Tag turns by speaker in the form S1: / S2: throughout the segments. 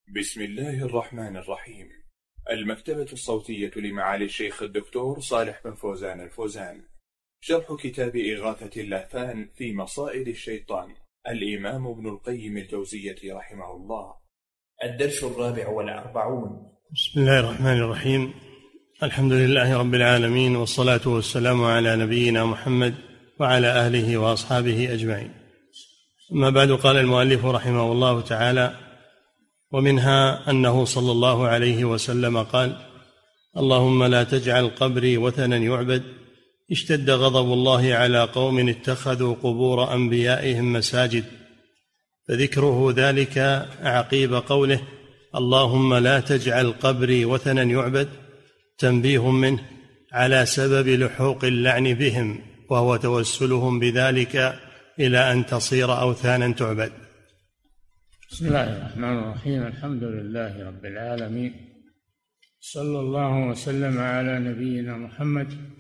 S1: بسم الله الرحمن الرحيم. المكتبة الصوتية لمعالي الشيخ الدكتور صالح بن فوزان الفوزان. شرح كتاب إغاثة اللهفان في مصائد الشيطان، الإمام ابن القيم الجوزية رحمه الله.
S2: الدرس 44.
S3: بسم الله الرحمن الرحيم. الحمد لله رب العالمين، والصلاة والسلام على نبينا محمد وعلى آله وأصحابه أجمعين. أما بعد، قال المؤلف رحمه الله تعالى: ومنها أنه صلى الله عليه وسلم قال: اللهم لا تجعل قبري وثنا يعبد. اشتد غضب الله على قوم اتخذوا قبور أنبيائهم مساجد. فذكره ذلك عقيب قوله: اللهم لا تجعل قبري وثنا يعبد، تنبيه منه على سبب لحوق اللعن بهم، وهو توسلهم بذلك إلى أن تصير أوثانا تعبد.
S4: بسم الله الرحمن الرحيم. الحمد لله رب العالمين، صلى الله وسلم على نبينا محمد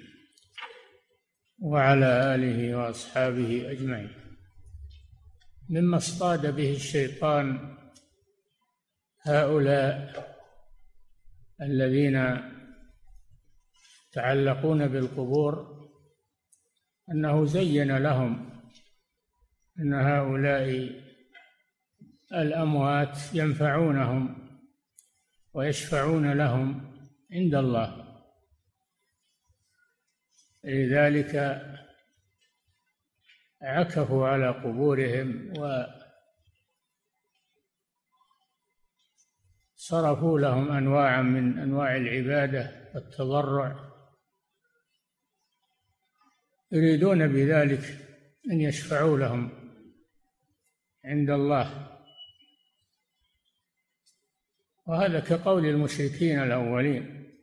S4: وعلى آله وأصحابه أجمعين. مما اصطاد به الشيطان هؤلاء الذين يتعلقون بالقبور أنه زين لهم أن هؤلاء الأموات ينفعونهم ويشفعون لهم عند الله، لذلك عكفوا على قبورهم وصرفوا لهم أنواعا من أنواع العبادة والتضرع، يريدون بذلك أن يشفعوا لهم عند الله. وهذا كقول المشركين الأولين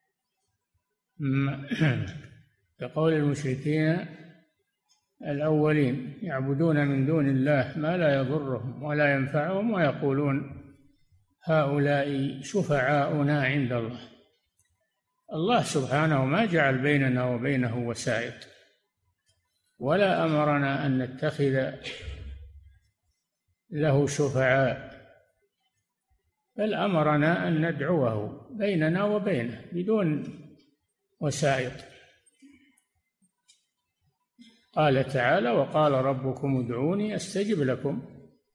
S4: كقول المشركين الأولين يعبدون من دون الله ما لا يضرهم ولا ينفعهم، ويقولون هؤلاء شفعاؤنا عند الله. الله سبحانه ما جعل بيننا وبينه وسائط، ولا أمرنا أن نتخذ له شفعاء، بل أمرنا أن ندعوه بيننا وبينه بدون وسائط. قال تعالى: وقال ربكم ادعوني أستجب لكم.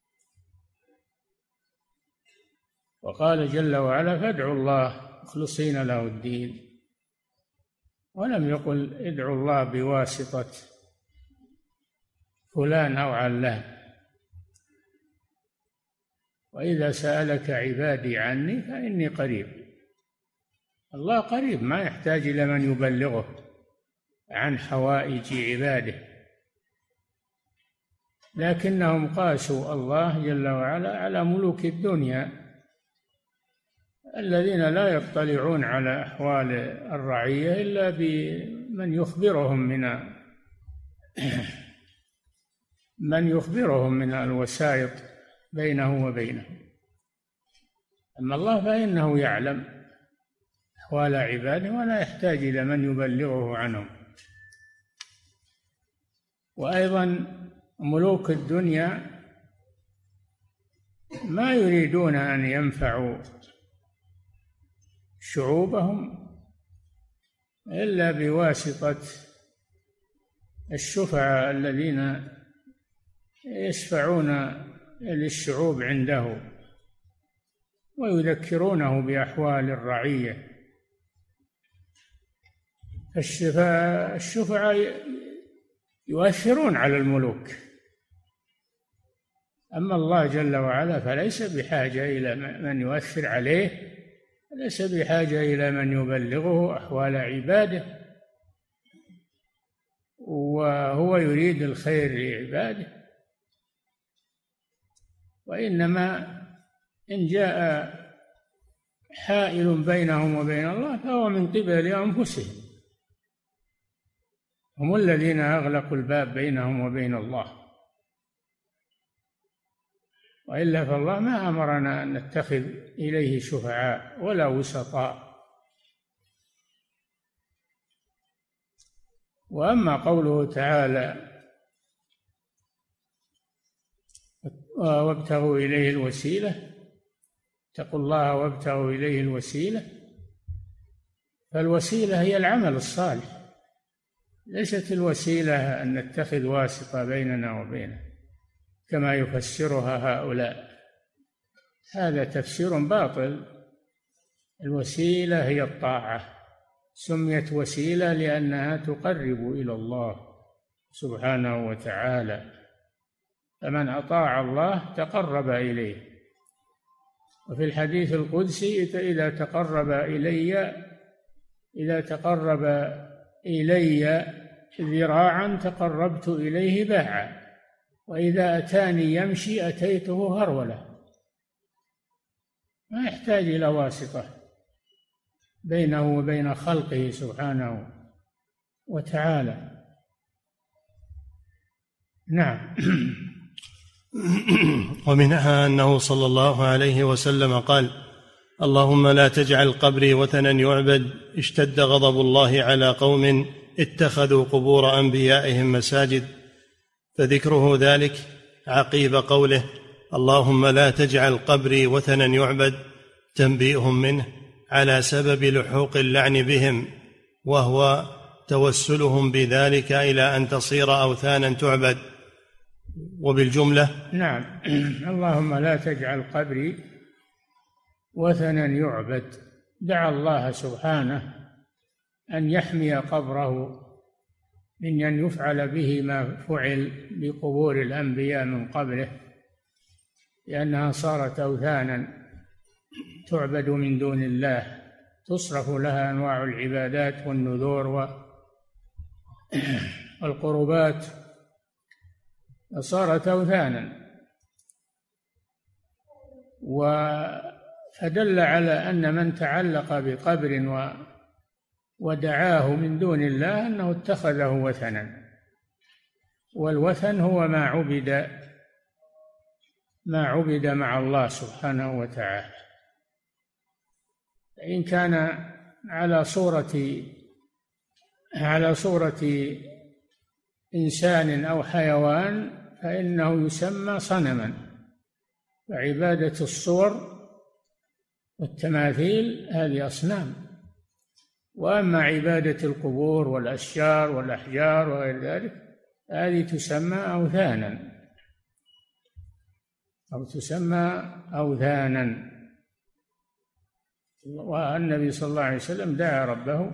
S4: وقال جل وعلا: فادعوا الله مخلصين له الدين. ولم يقل ادعوا الله بواسطة فلان أو علان. وإذا سألك عبادي عني فإني قريب. الله قريب، ما يحتاج إلى من يبلغه عن حوائج عباده، لكنهم قاسوا الله جل وعلا على ملوك الدنيا الذين لا يطلعون على أحوال الرعية إلا بمن يخبرهم من الوسائط بينه وبينه. أما الله فإنه يعلم أحوال عباده ولا يحتاج إلى من يبلغه عنهم. وأيضا ملوك الدنيا ما يريدون أن ينفعوا شعوبهم إلا بواسطة الشفعاء الذين يشفعون للشعوب عنده ويذكرونه بأحوال الرعية. الشفعاء يؤثرون على الملوك، أما الله جل وعلا فليس بحاجة إلى من يؤثر عليه، ليس بحاجة إلى من يبلغه أحوال عباده، وهو يريد الخير لعباده. وإنما إن جاء حائل بينهم وبين الله فهو من قبل أنفسهم، هم الذين أغلقوا الباب بينهم وبين الله. وإلا فالله ما أمرنا أن نتخذ إليه شفعاء ولا وسطاء. وأما قوله تعالى: وابتغوا إليه الوسيلة، اتقوا الله وابتغوا إليه الوسيلة، فالوسيلة هي العمل الصالح، ليست الوسيلة أن نتخذ واسطة بيننا وبينه كما يفسرها هؤلاء، هذا تفسير باطل. الوسيلة هي الطاعة، سميت وسيلة لأنها تقرب إلى الله سبحانه وتعالى، فمن أطاع الله تقرب إليه. وفي الحديث القدسي إذا تقرب إلي ذراعا تقربت إليه باعا، وإذا أتاني يمشي أتيته هرولة. ما يحتاج إلى واسطة بينه وبين خلقه سبحانه وتعالى. نعم.
S3: ومنها أنه صلى الله عليه وسلم قال: اللهم لا تجعل قبري وثنا يعبد، اشتد غضب الله على قوم اتخذوا قبور أنبيائهم مساجد، فذكره ذلك عقيب قوله: اللهم لا تجعل قبري وثنا يعبد، تنبيه منه على سبب لحوق اللعن بهم، وهو توسلهم بذلك إلى أن تصير أوثانا تعبد. وبالجملة
S4: نعم. اللهم لا تجعل قبري وثنا يعبد، دعا الله سبحانه أن يحمي قبره من أن يفعل به ما فعل بقبور الأنبياء من قبله، لأنها صارت أوثانا تعبد من دون الله، تصرف لها أنواع العبادات والنذور والقربات، فصارت أوثانا. فدل على أن من تعلق بقبر ودعاه من دون الله أنه اتخذه وثنا، والوثن هو ما عبد مع الله سبحانه وتعالى، إن كان على صورة إنسان أو حيوان فإنه يسمى صنما، فعبادة الصور والتماثيل هذه أصنام. وأما عبادة القبور والأشجار والأحجار وغير ذلك هذه تسمى أوثانا. والنبي صلى الله عليه وسلم دعا ربه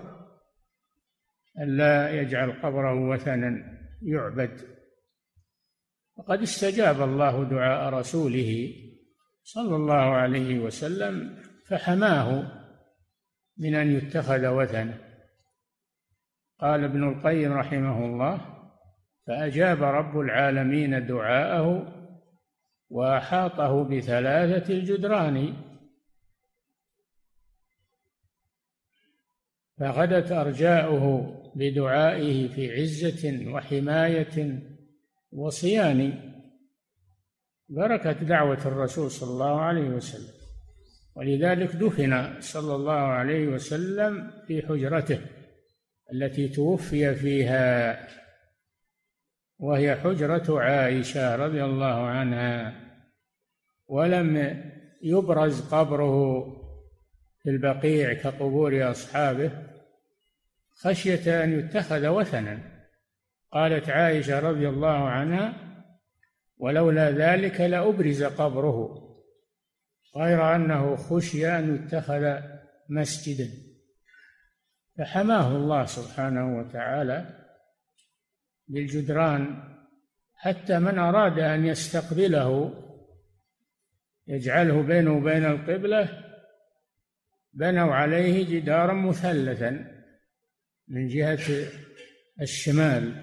S4: ألا يجعل قبره وثنا يعبد، وقد استجاب الله دعاء رسوله صلى الله عليه وسلم فحماه من أن يتخذ وثنا. قال ابن القيم رحمه الله: فأجاب رب العالمين دعاءه وأحاطه بثلاثة الجدران، فغدت أرجاؤه بدعائه في عزة وحماية وصيان، بركة دعوة الرسول صلى الله عليه وسلم. ولذلك دفن صلى الله عليه وسلم في حجرته التي توفي فيها، وهي حجرة عائشة رضي الله عنها، ولم يبرز قبره في البقيع كقبور أصحابه خشية أن يتخذ وثنا. قالت عائشة رضي الله عنها: ولولا ذلك لأبرز قبره، غير أنه خشي أن يتخذ مسجدا، فحماه الله سبحانه وتعالى بالجدران، حتى من أراد أن يستقبله يجعله بينه وبين القبلة بنوا عليه جدارا مثلثا من جهة الشمال،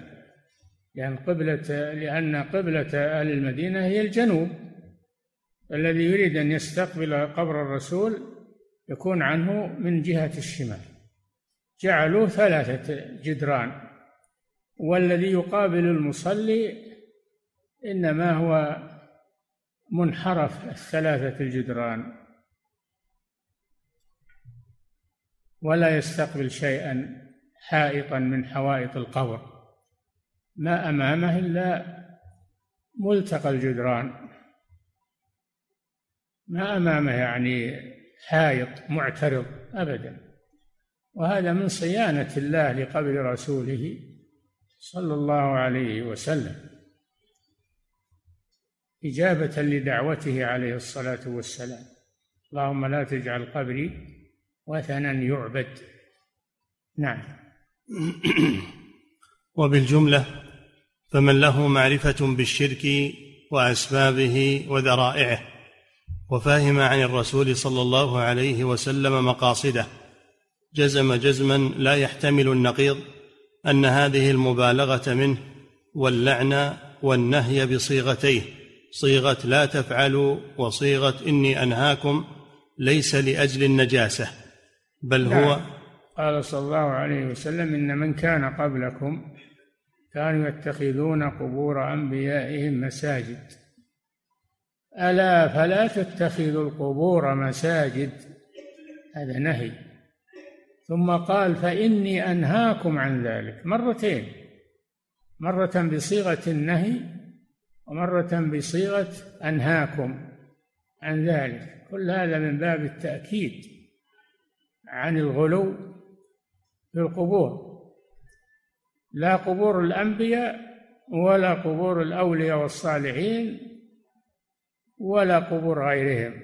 S4: لأن قبلة أهل المدينة هي الجنوب، الذي يريد أن يستقبل قبر الرسول يكون عنه من جهة الشمال، جعلوه 3 جدران، والذي يقابل المصلي إنما هو منحرف 3 الجدران، ولا يستقبل شيئا حائطا من حوائط القبر، ما أمامه إلا ملتقى الجدران. ما أمامه يعني حائط معترض أبدا. وهذا من صيانة الله لقبر رسوله صلى الله عليه وسلم، إجابة لدعوته عليه الصلاة والسلام: اللهم لا تجعل قبري وثنا يعبد. نعم.
S3: وبالجملة فمن له معرفة بالشرك وأسبابه وذرائعه وفهم عن الرسول صلى الله عليه وسلم مقاصده جزم جزما لا يحتمل النقيض أن هذه المبالغة منه واللعن والنهي بصيغتيه، صيغة لا تفعلوا وصيغة إني أنهاكم، ليس لأجل النجاسة بل هو
S4: قال صلى الله عليه وسلم: إن من كان قبلكم كانوا يتخذون قبور أنبيائهم مساجد، ألا فلا تتخذوا القبور مساجد. هذا نهي. ثم قال: فإني أنهاكم عن ذلك، مرتين، مرة بصيغة النهي ومرة بصيغة أنهاكم عن ذلك. كل هذا من باب التأكيد عن الغلو في القبور، لا قبور الأنبياء ولا قبور الأولياء والصالحين ولا قبور غيرهم،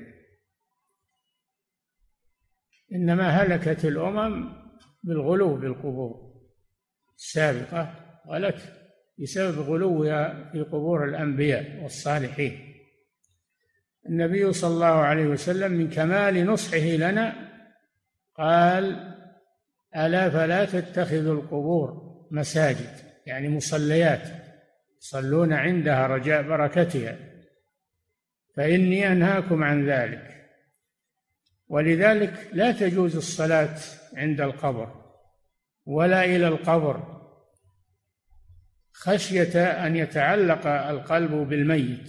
S4: إنما هلكت الأمم بالغلو بالقبور السابقة، ولك بسبب غلوها في قبور الأنبياء والصالحين. النبي صلى الله عليه وسلم من كمال نصحه لنا قال: ألا فلا تتخذوا القبور مساجد، يعني مصليات يصلون عندها رجاء بركتها، فإني أنهاكم عن ذلك. ولذلك لا تجوز الصلاة عند القبر ولا إلى القبر، خشية أن يتعلق القلب بالميت،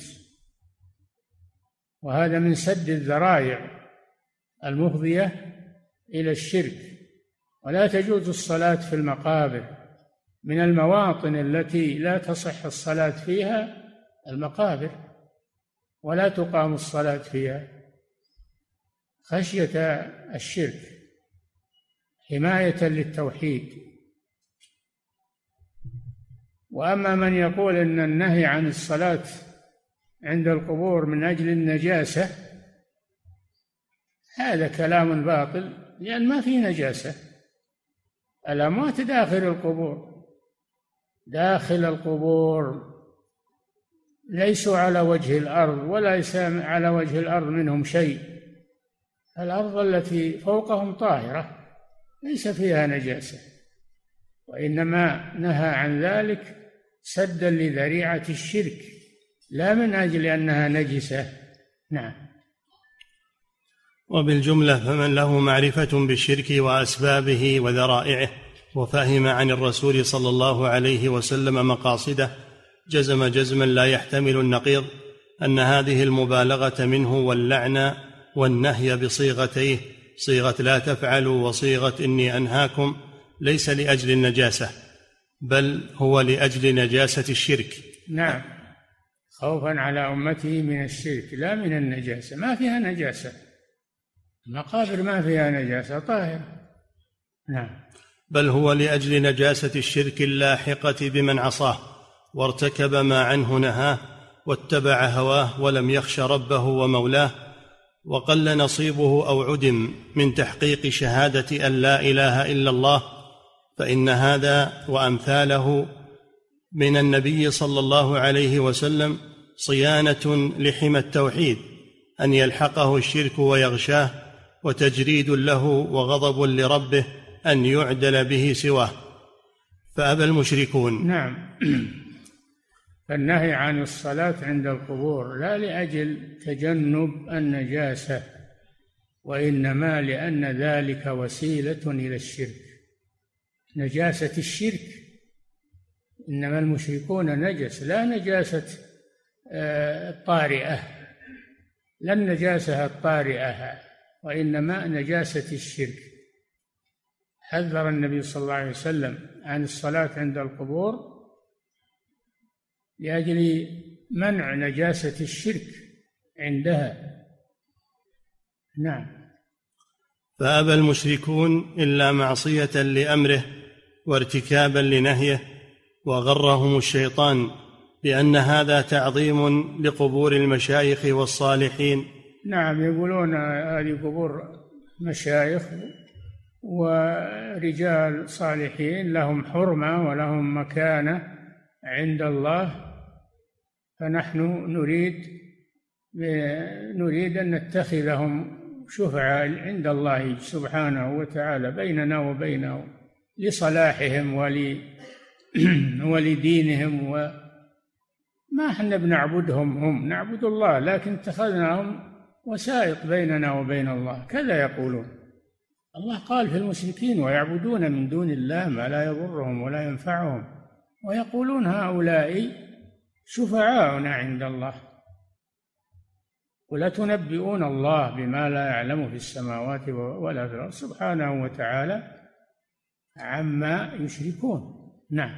S4: وهذا من سد الذرائع المفضية إلى الشرك. ولا تجوز الصلاة في المقابر، من المواطن التي لا تصح الصلاة فيها المقابر، ولا تقام الصلاة فيها خشية الشرك، حماية للتوحيد. وأما من يقول إن النهي عن الصلاة عند القبور من أجل النجاسة، هذا كلام باطل، لأن ما في نجاسة. الأموات داخل القبور، داخل القبور، ليسوا على وجه الأرض وليس على وجه الأرض منهم شيء. الأرض التي فوقهم طاهرة ليس فيها نجاسة، وإنما نهى عن ذلك سدا لذريعة الشرك، لا من أجل أنها نجسة. نعم.
S3: وبالجملة فمن له معرفة بالشرك وأسبابه وذرائعه وفهم عن الرسول صلى الله عليه وسلم مقاصده جزم جزما لا يحتمل النقيض أن هذه المبالغة منه واللعن والنهي بصيغتيه، صيغة لا تفعلوا وصيغة إني أنهاكم، ليس لأجل النجاسة بل هو لأجل نجاسة الشرك.
S4: نعم، خوفا على أمته من الشرك لا من النجاسة. ما فيها نجاسة، المقابر ما فيها نجاسة، طاهرة. نعم.
S3: بل هو لأجل نجاسة الشرك اللاحقة بمن عصاه وارتكب ما عنه نهاه واتبع هواه ولم يخش ربه ومولاه، وقل نصيبه أو عدم من تحقيق شهادة أن لا إله إلا الله. فإن هذا وأمثاله من النبي صلى الله عليه وسلم صيانة لحمى التوحيد، أن يلحقه الشرك ويغشاه، وتجريد له وغضب لربه أن يعدل به سواه، فأبى المشركون.
S4: نعم. فالنهي عن الصلاة عند القبور لا لأجل تجنب النجاسة، وإنما لأن ذلك وسيلة إلى الشرك، نجاسة الشرك. إنما المشركون نجس، لا نجاسة الطارئة، لا النجاسة الطارئة، وإنما نجاسة الشرك. حذر النبي صلى الله عليه وسلم عن الصلاة عند القبور لأجل منع نجاسة الشرك عندها. نعم.
S3: فأبى المشركون إلا معصية لأمره وارتكابا لنهيه، وغرهم الشيطان بأن هذا تعظيم لقبور المشايخ والصالحين.
S4: نعم، يقولون هذه قبور مشايخ ورجال صالحين لهم حرمة ولهم مكانة عند الله، فنحن نريد أن نتخذهم شفعاء عند الله سبحانه وتعالى بيننا وبينه لصلاحهم ولدينهم، وما احنا بنعبدهم، هم نعبد الله، لكن اتخذناهم وسائط بيننا وبين الله، كذا يقولون. الله قال في المشركين: ويعبدون من دون الله ما لا يضرهم ولا ينفعهم ويقولون هؤلاء شفعاؤنا عند الله. ولا تنبئون الله بما لا يعلم في السماوات ولا في الأرض سبحانه وتعالى عما يشركون. نعم.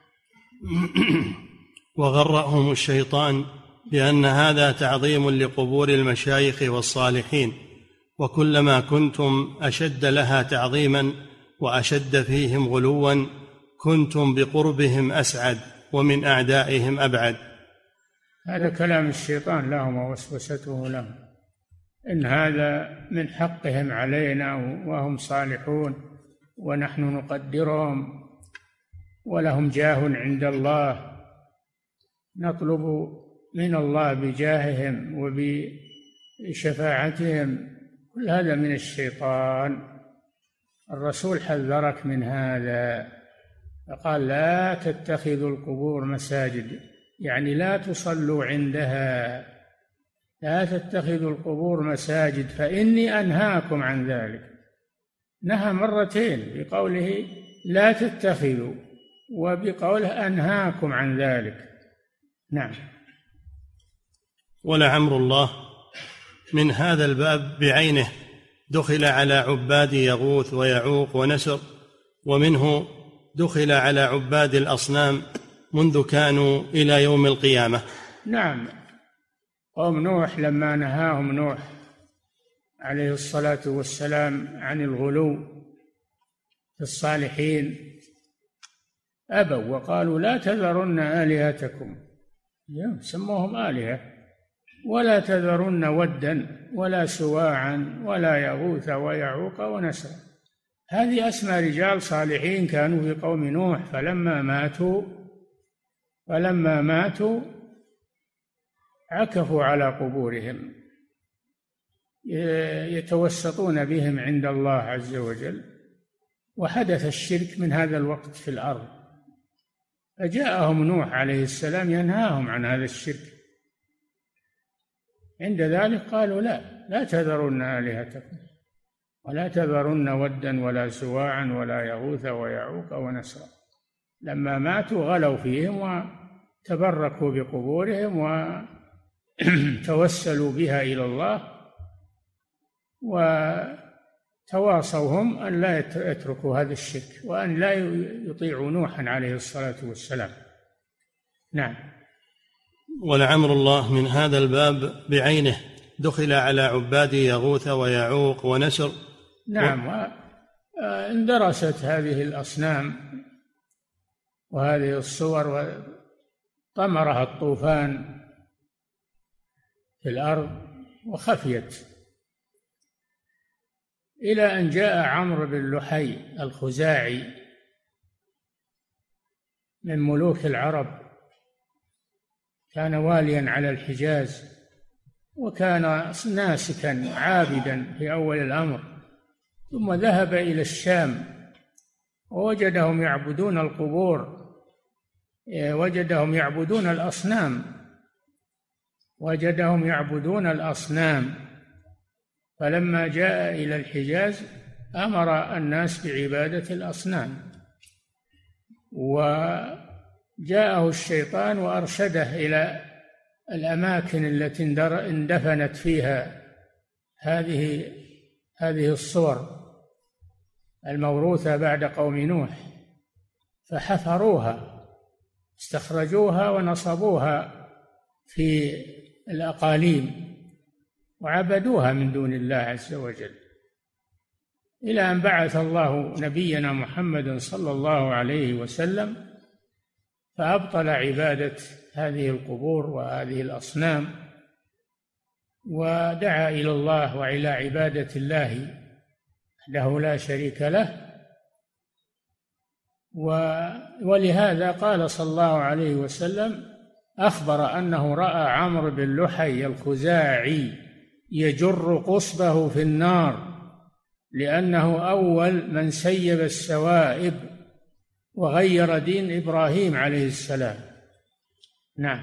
S3: وغرهم الشيطان بأن هذا تعظيم لقبور المشايخ والصالحين، وكلما كنتم أشد لها تعظيما وأشد فيهم غلوا كنتم بقربهم أسعد ومن أعدائهم أبعد.
S4: هذا كلام الشيطان لهم ووسوسته لهم، إن هذا من حقهم علينا وهم صالحون ونحن نقدرهم ولهم جاه عند الله، نطلب من الله بجاههم وبشفاعتهم، كل هذا من الشيطان. الرسول حذرك من هذا فقال: لا تتخذوا القبور مساجد، يعني لا تصلوا عندها، لا تتخذوا القبور مساجد فإني أنهاكم عن ذلك. نهى مرتين، بقوله لا تتخذوا وبقوله أنهاكم عن ذلك. نعم.
S3: ولعمر الله من هذا الباب بعينه دخل على عباد يغوث ويعوق ونسر، ومنه دخل على عباد الأصنام منذ كانوا إلى يوم القيامة.
S4: نعم. قوم نوح لما نهاهم نوح عليه الصلاة والسلام عن الغلو في الصالحين أبوا وقالوا: لا تذرن آلهتكم، سموهم آلهة، ولا تذرن ودا ولا سواعا ولا يغوث ويعوق ونسرا. هذه أسماء رجال صالحين كانوا في قوم نوح، فلما ماتوا عكفوا على قبورهم يتوسطون بهم عند الله عز وجل، وحدث الشرك من هذا الوقت في الأرض، فجاءهم نوح عليه السلام ينهاهم عن هذا الشرك. عند ذلك قالوا: لا تذرن آلهتكم ولا تذرن ودا ولا سواعا ولا يغوث ويعوق ونسرا. لما ماتوا غلوا فيهم وتبركوا بقبورهم وتوسلوا بها إلى الله، وتواصوا هم أن لا يتركوا هذا الشرك وأن لا يطيعوا نوحا عليه الصلاة والسلام. نعم.
S3: ولعمر الله من هذا الباب بعينه دخل على عباد يغوث ويعوق ونسر.
S4: نعم. اندرست هذه الأصنام وهذه الصور وطمرها الطوفان في الأرض وخفيت، إلى أن جاء عمرو بن لحي الخزاعي من ملوك العرب، كان واليا على الحجاز وكان ناسكا عابدا في أول الأمر، ثم ذهب إلى الشام ووجدهم يعبدون القبور، وجدهم يعبدون الأصنام. فلما جاء إلى الحجاز أمر الناس بعبادة الأصنام، وجاءه الشيطان وأرشده إلى الأماكن التي اندفنت فيها هذه الصور الموروثة بعد قوم نوح، فحفروها، استخرجوها ونصبوها في الأقاليم وعبدوها من دون الله عز وجل، إلى أن بعث الله نبينا محمد صلى الله عليه وسلم فأبطل عبادة هذه القبور وهذه الأصنام، ودعا إلى الله وإلى عبادة الله وحده لا شريك له. ولهذا قال صلى الله عليه وسلم أخبر أنه رأى عمرو بن لحي الخزاعي يجر قصبه في النار لأنه أول من سيب السوائب وغير دين إبراهيم عليه السلام. نعم.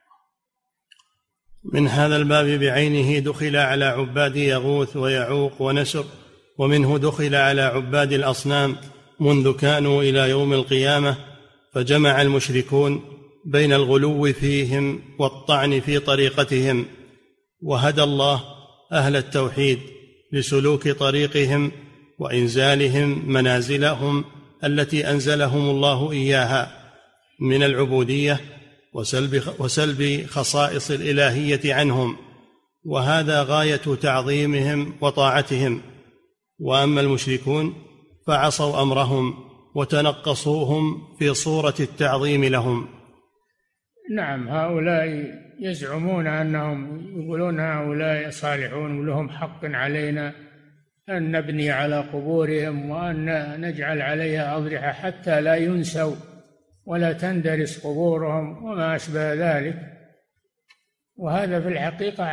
S3: من هذا الباب بعينه دخل على عباد يغوث ويعوق ونسر، ومنه دخل على عباد الأصنام منذ كانوا إلى يوم القيامة، فجمع المشركون بين الغلو فيهم والطعن في طريقتهم، وهدى الله أهل التوحيد لسلوك طريقهم وإنزالهم منازلهم التي أنزلهم الله إياها من العبودية وسلب خصائص الإلهية عنهم، وهذا غاية تعظيمهم وطاعتهم. وأما المشركون فعصوا أمرهم وتنقصوهم في صورة التعظيم لهم.
S4: نعم، هؤلاء يزعمون أنهم يقولون هؤلاء صالحون ولهم حق علينا أن نبني على قبورهم وأن نجعل عليها أضرحة حتى لا ينسوا ولا تندرس قبورهم وما أشبه ذلك، وهذا في الحقيقة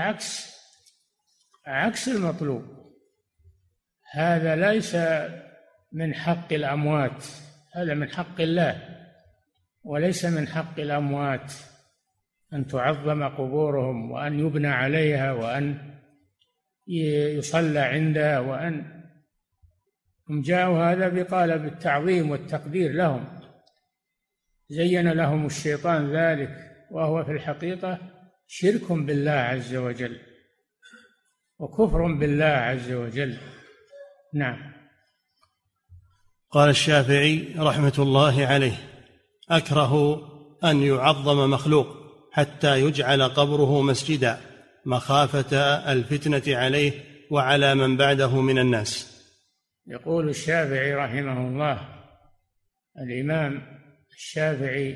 S4: عكس المطلوب. هذا ليس من حق الأموات، هذا من حق الله وليس من حق الأموات أن تعظم قبورهم وأن يبنى عليها وأن يصلى عندها، وأن هم جاءوا هذا بقالب التعظيم والتقدير لهم، زين لهم الشيطان ذلك، وهو في الحقيقة شرك بالله عز وجل وكفر بالله عز وجل. نعم.
S3: قال الشافعي رحمة الله عليه: أكره أن يعظم مخلوق حتى يجعل قبره مسجدا مخافة الفتنة عليه وعلى من بعده من الناس.
S4: يقول الشافعي رحمه الله، الإمام الشافعي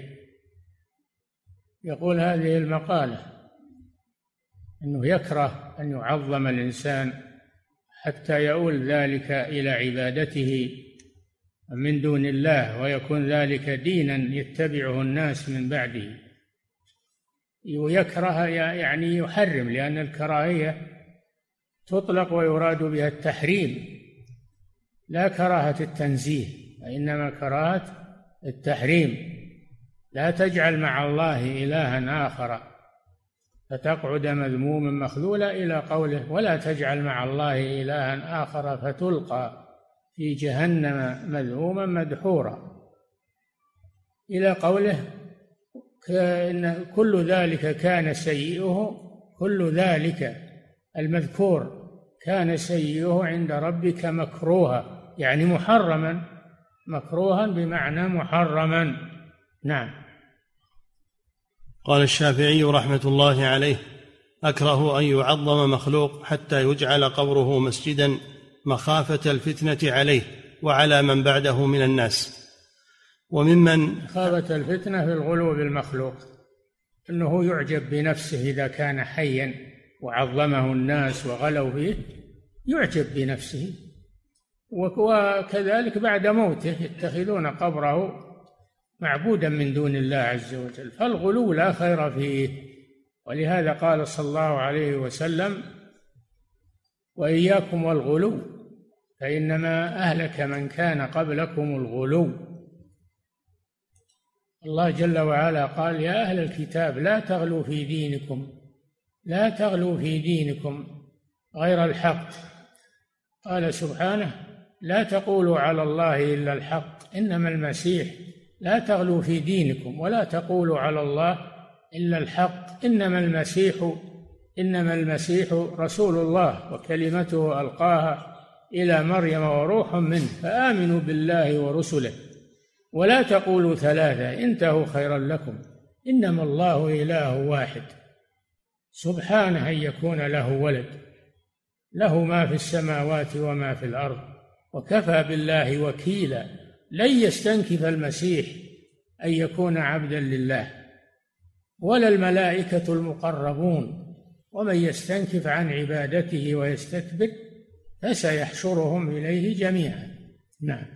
S4: يقول هذه المقالة أنه يكره أن يعظم الإنسان حتى يؤول ذلك إلى عبادته من دون الله ويكون ذلك دينا يتبعه الناس من بعده. ويكره يعني يحرم، لأن الكراهية تطلق ويراد بها التحريم لا كراهة التنزيه، وإنما كراهة التحريم. لا تجعل مع الله إلها آخر فتقعد مذموما مخذولا، إلى قوله: ولا تجعل مع الله إلها آخر فتلقى في جهنم مذموما مدحورا، إلى قوله: إن كل ذلك كان سيئه، كل ذلك المذكور كان سيئه عند ربك مكروها، يعني محرما، مكروها بمعنى محرما. نعم.
S3: قال الشافعي رحمة الله عليه: أكره أن يعظم مخلوق حتى يجعل قبره مسجدا مخافة الفتنة عليه وعلى من بعده من الناس. وممن
S4: مخافة الفتنة في الغلو بالمخلوق، أنه يعجب بنفسه إذا كان حيا وعظمه الناس وغلوا فيه، يعجب بنفسه، وكذلك بعد موته يتخذون قبره معبودا من دون الله عز وجل، فالغلو لا خير فيه. ولهذا قال صلى الله عليه وسلم: وإياكم والغلو فإنما أهلك من كان قبلكم الغلو. الله جل وعلا قال: يا أهل الكتاب لا تغلوا في دينكم، لا تغلوا في دينكم غير الحق. قال سبحانه: لا تقولوا على الله إلا الحق، إنما المسيح، لا تغلوا في دينكم ولا تقولوا على الله إلا الحق، إنما المسيح رسول الله وكلمته ألقاها إلى مريم وروح منه، فآمنوا بالله ورسله ولا تقولوا ثلاثة انتهوا خيرا لكم، إنما الله إله واحد سبحانه أن يكون له ولد له ما في السماوات وما في الأرض وكفى بالله وكيلا. لن يستنكف المسيح أن يكون عبدا لله ولا الملائكة المقربون، ومن يستنكف عن عبادته ويستكبر فسيحشرهم إليه جميعا. نعم.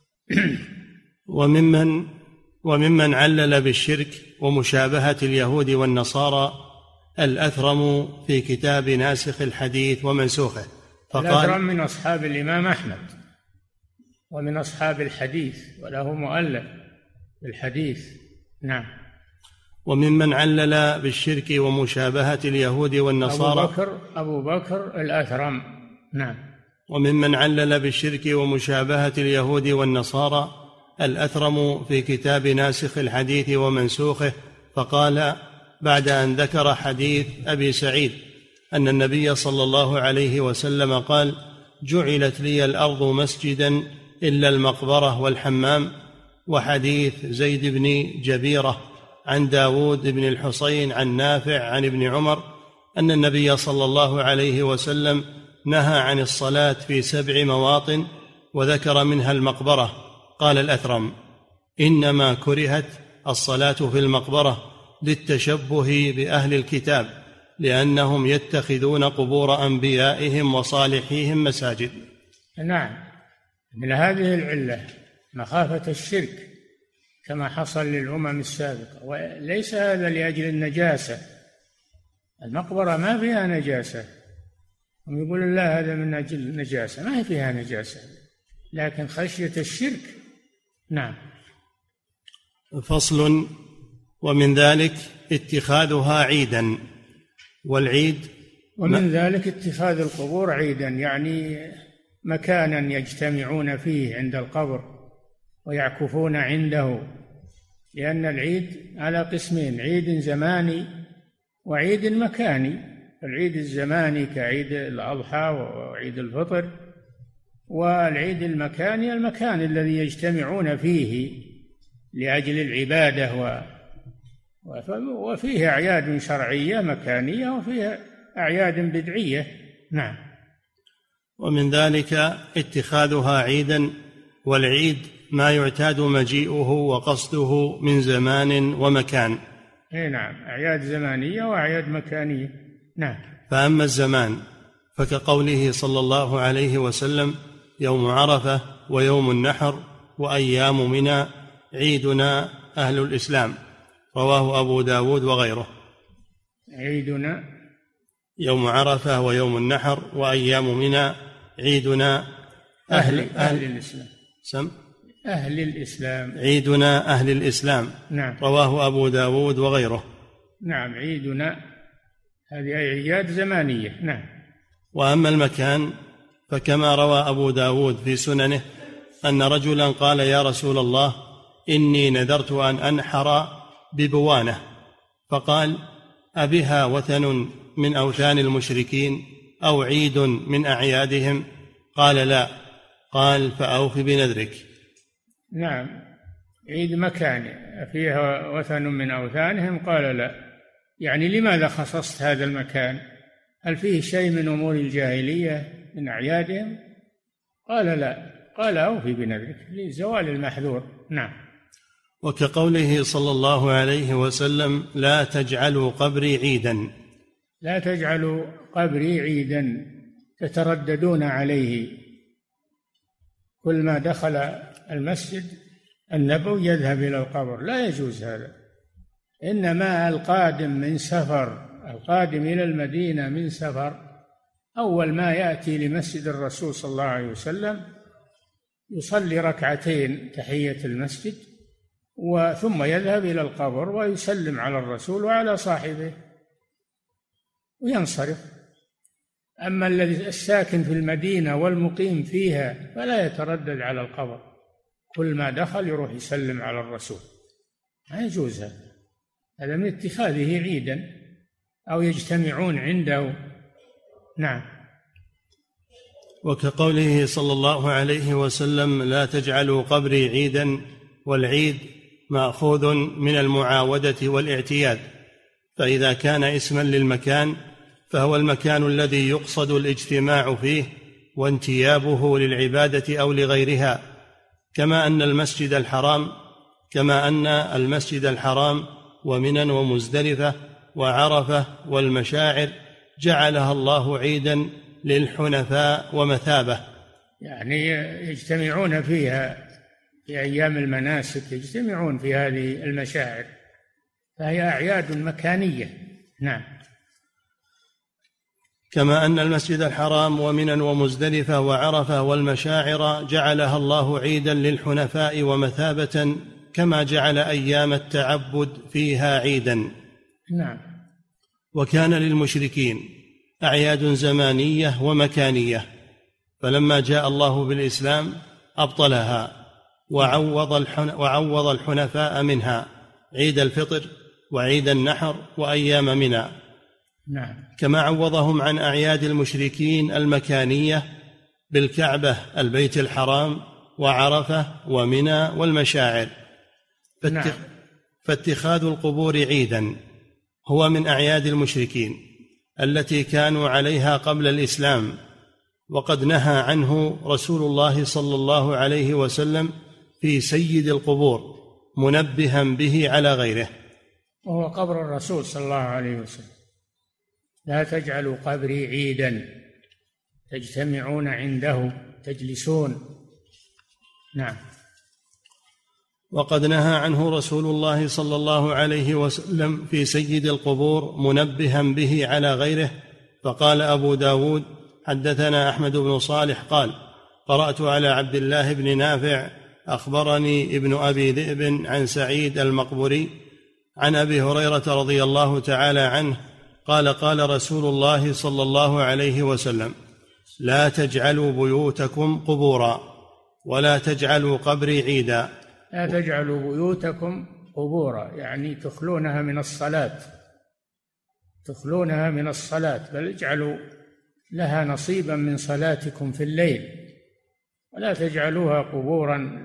S3: وممن علل بالشرك ومشابهة اليهود والنصارى الأثرم في كتاب ناسخ الحديث ومنسوخه، فقال
S4: الأثرم من أصحاب الإمام أحمد ومن أصحاب الحديث، وله مؤلف بالحديث. نعم.
S3: وممن علل بالشرك ومشابهة اليهود والنصارى
S4: أبو بكر الأثرم. نعم.
S3: وممن علل بالشرك ومشابهة اليهود والنصارى الأثرم في كتاب ناسخ الحديث ومنسوخه، فقال بعد أن ذكر حديث أبي سعيد أن النبي صلى الله عليه وسلم قال: جعلت لي الأرض مسجدا إلا المقبرة والحمام، وحديث زيد بن جبيرة عن داود بن الحصين عن نافع عن ابن عمر أن النبي صلى الله عليه وسلم نهى عن الصلاة في 7 مواطن وذكر منها المقبرة. قال الأثرم: إنما كرهت الصلاة في المقبرة للتشبه بأهل الكتاب، لأنهم يتخذون قبور أنبيائهم وصالحيهم مساجد.
S4: نعم، من هذه العلة مخافة الشرك كما حصل للأمم السابقة، وليس هذا لأجل النجاسة. المقبرة ما فيها نجاسة، هم يقولون لا هذا من أجل النجاسة، ما هي فيها نجاسة، لكن خشية الشرك. نعم.
S3: فصل: ومن ذلك اتخاذها عيدا. والعيد
S4: ومن ذلك اتخاذ القبور عيدا، يعني مكانا يجتمعون فيه عند القبر ويعكفون عنده، لأن العيد على قسمين: عيد زماني وعيد مكاني. العيد الزماني كعيد الأضحى وعيد الفطر، والعيد المكاني المكان الذي يجتمعون فيه لأجل العبادة، وفيه أعياد شرعية مكانية وفيه أعياد بدعية. نعم.
S3: ومن ذلك اتخاذها عيدا. والعيد ما يعتاد مجيئه وقصده من زمان ومكان.
S4: نعم، أعياد زمانية وأعياد مكانية. نعم.
S3: فأما الزمان فكقوله صلى الله عليه وسلم: يوم عرفة ويوم النحر وأيام منى عيدنا أهل الإسلام، رواه أبو داود وغيره.
S4: عيدنا
S3: يوم عرفة ويوم النحر وأيام منى عيدنا
S4: أهل الإسلام. أهل الإسلام،
S3: عيدنا أهل الإسلام.
S4: نعم.
S3: رواه أبو داود وغيره.
S4: نعم، عيدنا هذه أعياد زمانية. نعم.
S3: وأما المكان فكما روى أبو داود في سننه أن رجلا قال: يا رسول الله، إني نذرت أن أنحر ببوانة، فقال: أبها وثن من أوثان المشركين أو عيد من أعيادهم؟ قال: لا. قال: فأوف بنذرك.
S4: نعم، عيد مكاني فيها وثن من أوثانهم. قال: لا. يعني لماذا خصصت هذا المكان؟ هل فيه شيء من أمور الجاهلية من أعيادهم؟ قال: لا. قال: أوف بنذرك لزوال المحذور. نعم.
S3: وكقوله صلى الله عليه وسلم: لا تجعلوا قبري عيدا.
S4: لا تجعلوا قبري عيدا تترددون عليه. كل ما دخل المسجد النبوي يذهب إلى القبر، لا يجوز هذا. إنما القادم من سفر، القادم إلى المدينة من سفر، أول ما يأتي لمسجد الرسول صلى الله عليه وسلم يصلي 2 ركعتين تحية المسجد، ثم يذهب إلى القبر ويسلم على الرسول وعلى صاحبه وينصرف. أما الذي الساكن في المدينة والمقيم فيها فلا يتردد على القبر، كل ما دخل يروح يسلم على الرسول. لا يجوز هذا من اتخاذه عيدا أو يجتمعون عنده. نعم.
S3: وكقوله صلى الله عليه وسلم: لا تجعلوا قبري عيدا. والعيد مأخوذ من المعاودة والاعتياد، فإذا كان اسما للمكان فهو المكان الذي يقصد الاجتماع فيه وانتيابه للعبادة أو لغيرها، كما أن المسجد الحرام ومنى ومزدلفة وعرفة والمشاعر جعلها الله عيدا للحنفاء ومثابة،
S4: يعني يجتمعون فيها في أيام المناسك، يجتمعون في هذه المشاعر، فهي أعياد مكانية. نعم.
S3: كما أن المسجد الحرام ومنى ومزدلفة وعرفة والمشاعر جعلها الله عيدا للحنفاء ومثابة، كما جعل أيام التعبد فيها عيدا.
S4: نعم.
S3: وكان للمشركين أعياد زمانية ومكانية، فلما جاء الله بالإسلام أبطلها وعوض الحنفاء منها عيد الفطر وعيد النحر وأيام منى.
S4: نعم.
S3: كما عوضهم عن أعياد المشركين المكانية بالكعبة البيت الحرام وعرفة ومنى والمشاعر.
S4: نعم.
S3: فاتخاذ القبور عيدا هو من أعياد المشركين التي كانوا عليها قبل الإسلام، وقد نهى عنه رسول الله صلى الله عليه وسلم في سيد القبور منبها به على غيره،
S4: وهو قبر الرسول صلى الله عليه وسلم: لا تجعلوا قبري عيدا تجتمعون عنده تجلسون. نعم.
S3: وقد نهى عنه رسول الله صلى الله عليه وسلم في سيد القبور منبها به على غيره. فقال أبو داود: حدثنا أحمد بن صالح قال: قرأت على عبد الله بن نافع أخبرني ابن أبي ذئب عن سعيد المقبري عن أبي هريرة رضي الله تعالى عنه قال: قال رسول الله صلى الله عليه وسلم: لا تجعلوا بيوتكم قبورا ولا تجعلوا قبري عيدا.
S4: لا تجعلوا بيوتكم قبورا، يعني تخلونها من الصلاة، بل اجعلوا لها نصيبا من صلاتكم في الليل، ولا تجعلوها قبورا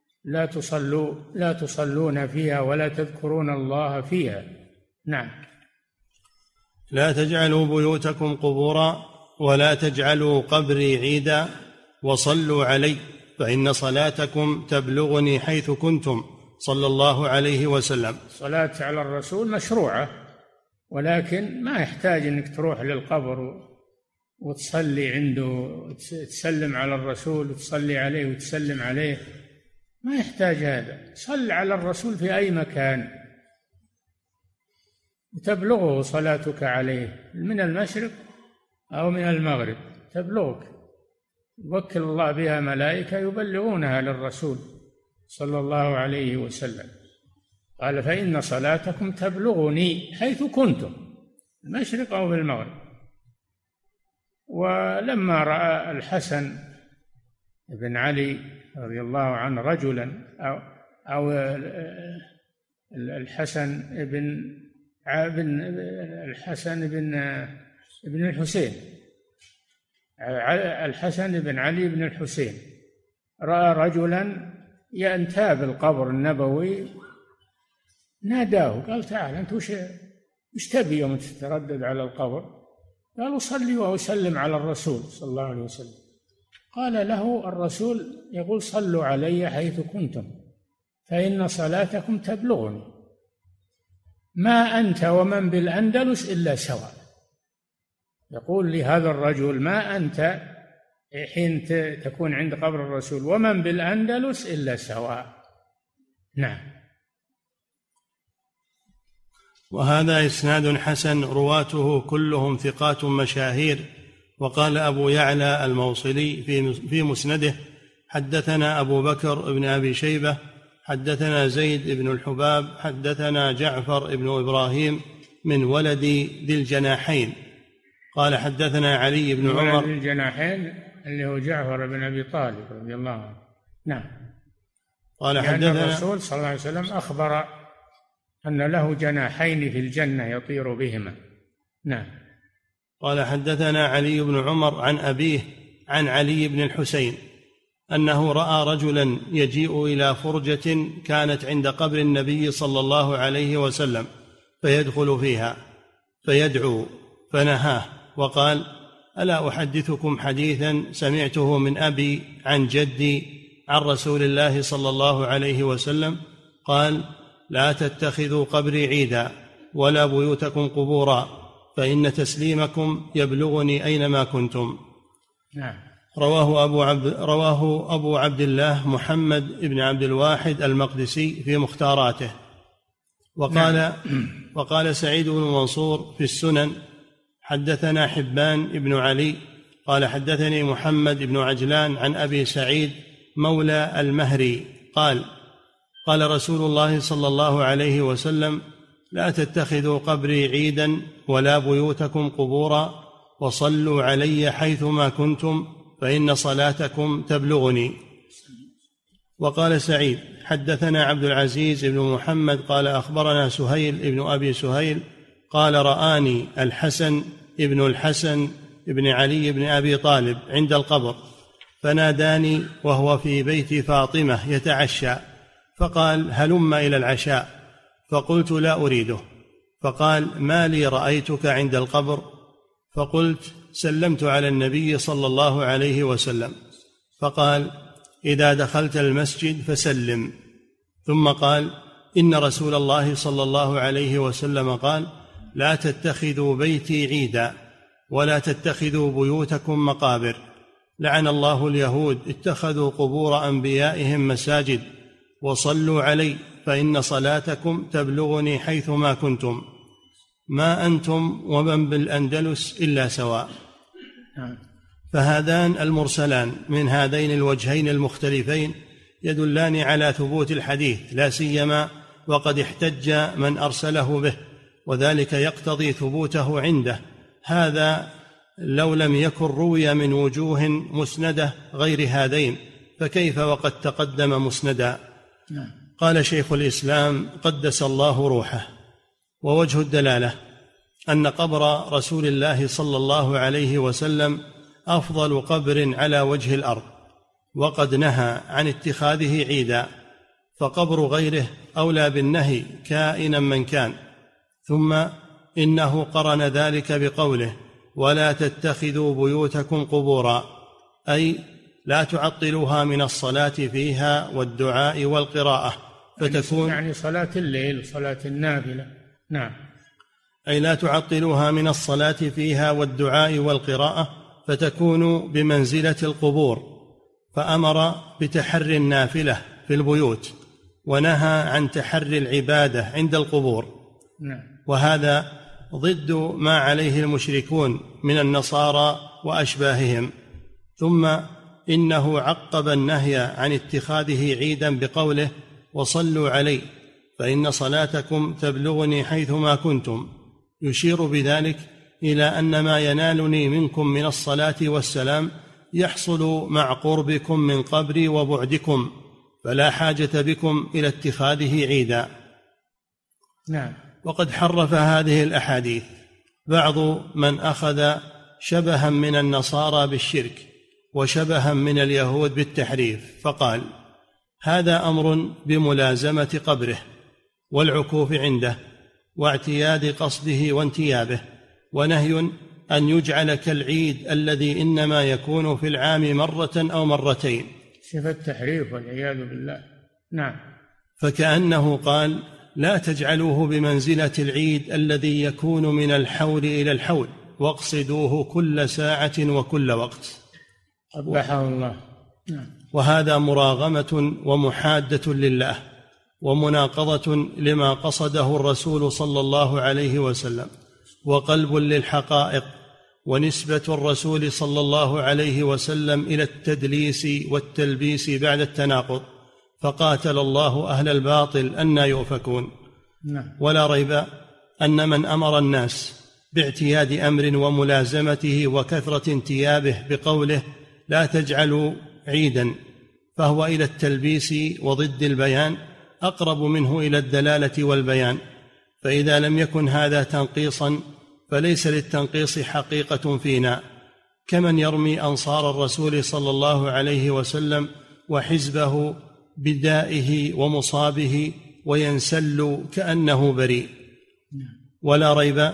S4: لا تصلون فيها ولا تذكرون الله فيها. نعم.
S3: لا تجعلوا بيوتكم قبورا ولا تجعلوا قبري عيدا وصلوا علي فإن صلاتكم تبلغني حيث كنتم صلى الله عليه وسلم.
S4: الصلاة على الرسول مشروعة، ولكن ما يحتاج أنك تروح للقبر وتصلي عنده، تسلم على الرسول وتصلي عليه وتسلم عليه، ما يحتاج هذا. صل على الرسول في أي مكان تبلغه صلاتك عليه، من المشرق أو من المغرب تبلغك، يوكل الله بها ملائكة يبلغونها للرسول صلى الله عليه وسلم. قال: فإن صلاتكم تبلغني حيث كنتم، المشرق أو في المغرب. ولما رأى الحسن بن علي رضي الله عنه رجلا أو الحسن بن الحسين، الحسن بن علي بن الحسين، رأى رجلا ينتاب القبر النبوي، ناداه قال: تعال أنت وش تبي يوم تتردد على القبر؟ قال: أصلي وأسلم على الرسول صلى الله عليه وسلم. قال له الرسول يقول: صلوا علي حيث كنتم فإن صلاتكم تبلغني، ما أنت ومن بالأندلس إلا سواء. يقول لهذا الرجل: ما أنت حين تكون عند قبر الرسول ومن بالأندلس إلا سواء. نعم.
S3: وهذا إسناد حسن رواته كلهم ثقات مشاهير. وقال أبو يعلى الموصلي في مسنده: حدثنا أبو بكر بن أبي شيبة حدثنا زيد بن الحباب حدثنا جعفر بن إبراهيم من ولد ذي الجناحين قال: حدثنا علي بن عمر.
S4: ذي الجناحين اللي هو جعفر بن أبي طالب رضي الله عنه. نعم.
S3: قال: حدثنا
S4: الرسول صلى الله عليه وسلم أخبر أن له جناحين في الجنة يطير بهما. نعم.
S3: قال: حدثنا علي بن عمر عن أبيه عن علي بن الحسين أنه رأى رجلا يجيء إلى فرجة كانت عند قبر النبي صلى الله عليه وسلم فيدخل فيها فيدعو فنهاه وقال: ألا أحدثكم حديثا سمعته من أبي عن جدي عن رسول الله صلى الله عليه وسلم قال: لا تتخذوا قبري عيدا ولا بيوتكم قبورا، فإن تسليمكم يبلغني أينما كنتم.
S4: نعم.
S3: رواه أبو عبد الله محمد بن عبد الواحد المقدسي في مختاراته. وقال سعيد بن منصور في السنن: حدثنا حبان بن علي قال: حدثني محمد بن عجلان عن أبي سعيد مولى المهري قال رسول الله صلى الله عليه وسلم: لا تتخذوا قبري عيدا ولا بيوتكم قبورا، وصلوا علي حيثما كنتم، فإن صلاتكم تبلغني. وقال سعيد: حدثنا عبد العزيز بن محمد قال: أخبرنا سهيل بن أبي سهيل قال: رآني الحسن ابن الحسن ابن علي بن أبي طالب عند القبر، فناداني وهو في بيت فاطمة يتعشى، فقال: هلم إلى العشاء. فقلت: لا أريده. فقال: ما لي رأيتك عند القبر؟ فقلت: سلمت على النبي صلى الله عليه وسلم. فقال: إذا دخلت المسجد فسلم. ثم قال: إن رسول الله صلى الله عليه وسلم قال: لا تتخذوا بيتي عيدا ولا تتخذوا بيوتكم مقابر، لعن الله اليهود اتخذوا قبور أنبيائهم مساجد، وصلوا علي فإن صلاتكم تبلغني حيثما كنتم، ما أنتم ومن بالأندلس إلا سواء. فهذان المرسلان من هذين الوجهين المختلفين يدلان على ثبوت الحديث، لا سيما وقد احتج من أرسله به، وذلك يقتضي ثبوته عنده. هذا لو لم يكن روي من وجوه مسندة غير هذين، فكيف وقد تقدم مسندا؟ قال شيخ الإسلام قدس الله روحه: ووجه الدلالة أن قبر رسول الله صلى الله عليه وسلم أفضل قبر على وجه الأرض، وقد نهى عن اتخاذه عيدا، فقبر غيره أولى بالنهي كائنا من كان. ثم إنه قرن ذلك بقوله: ولا تتخذوا بيوتكم قبورا، أي لا تعطلوها من الصلاة فيها والدعاء والقراءة، فتكون
S4: يعني صلاة الليل، صلاة النافلة. نعم.
S3: أي لا تعطلوها من الصلاة فيها والدعاء والقراءة، فتكون بمنزلة القبور. فأمر بتحري النافلة في البيوت، ونهى عن تحري العبادة عند القبور. وهذا ضد ما عليه المشركون من النصارى وأشباههم. ثم إنه عقب النهي عن اتخاذه عيدا بقوله: وصلوا علي فإن صلاتكم تبلغني حيثما كنتم، يشير بذلك إلى أن ما ينالني منكم من الصلاة والسلام يحصل مع قربكم من قبري وبعدكم، فلا حاجة بكم إلى اتخاذه عيدا.
S4: نعم.
S3: وقد حرف هذه الأحاديث بعض من أخذ شبها من النصارى بالشرك وشبها من اليهود بالتحريف، فقال: هذا أمر بملازمة قبره والعكوف عنده واعتياد قصده وانتيابه، ونهي أن يجعل كالعيد الذي إنما يكون في العام مرة أو مرتين.
S4: شوف التحريف والعياذ بالله. نعم.
S3: فكأنه قال: لا تجعلوه بمنزلة العيد الذي يكون من الحول إلى الحول، واقصدوه كل ساعة وكل وقت.
S4: قبحه الله. نعم.
S3: وهذا مراغمة ومحادة لله، ومناقضة لما قصده الرسول صلى الله عليه وسلم، وقلب للحقائق، ونسبة الرسول صلى الله عليه وسلم إلى التدليس والتلبيس بعد التناقض، فقاتل الله أهل الباطل أن يؤفكون. ولا ريب أن من أمر الناس باعتياد أمر وملازمته وكثرة انتيابه بقوله: لا تجعلوا عيدا، فهو إلى التلبيس وضد البيان أقرب منه إلى الدلالة والبيان. فإذا لم يكن هذا تنقيصا فليس للتنقيص حقيقة فينا، كمن يرمي أنصار الرسول صلى الله عليه وسلم وحزبه بدائه ومصابه وينسل كأنه بريء. ولا ريب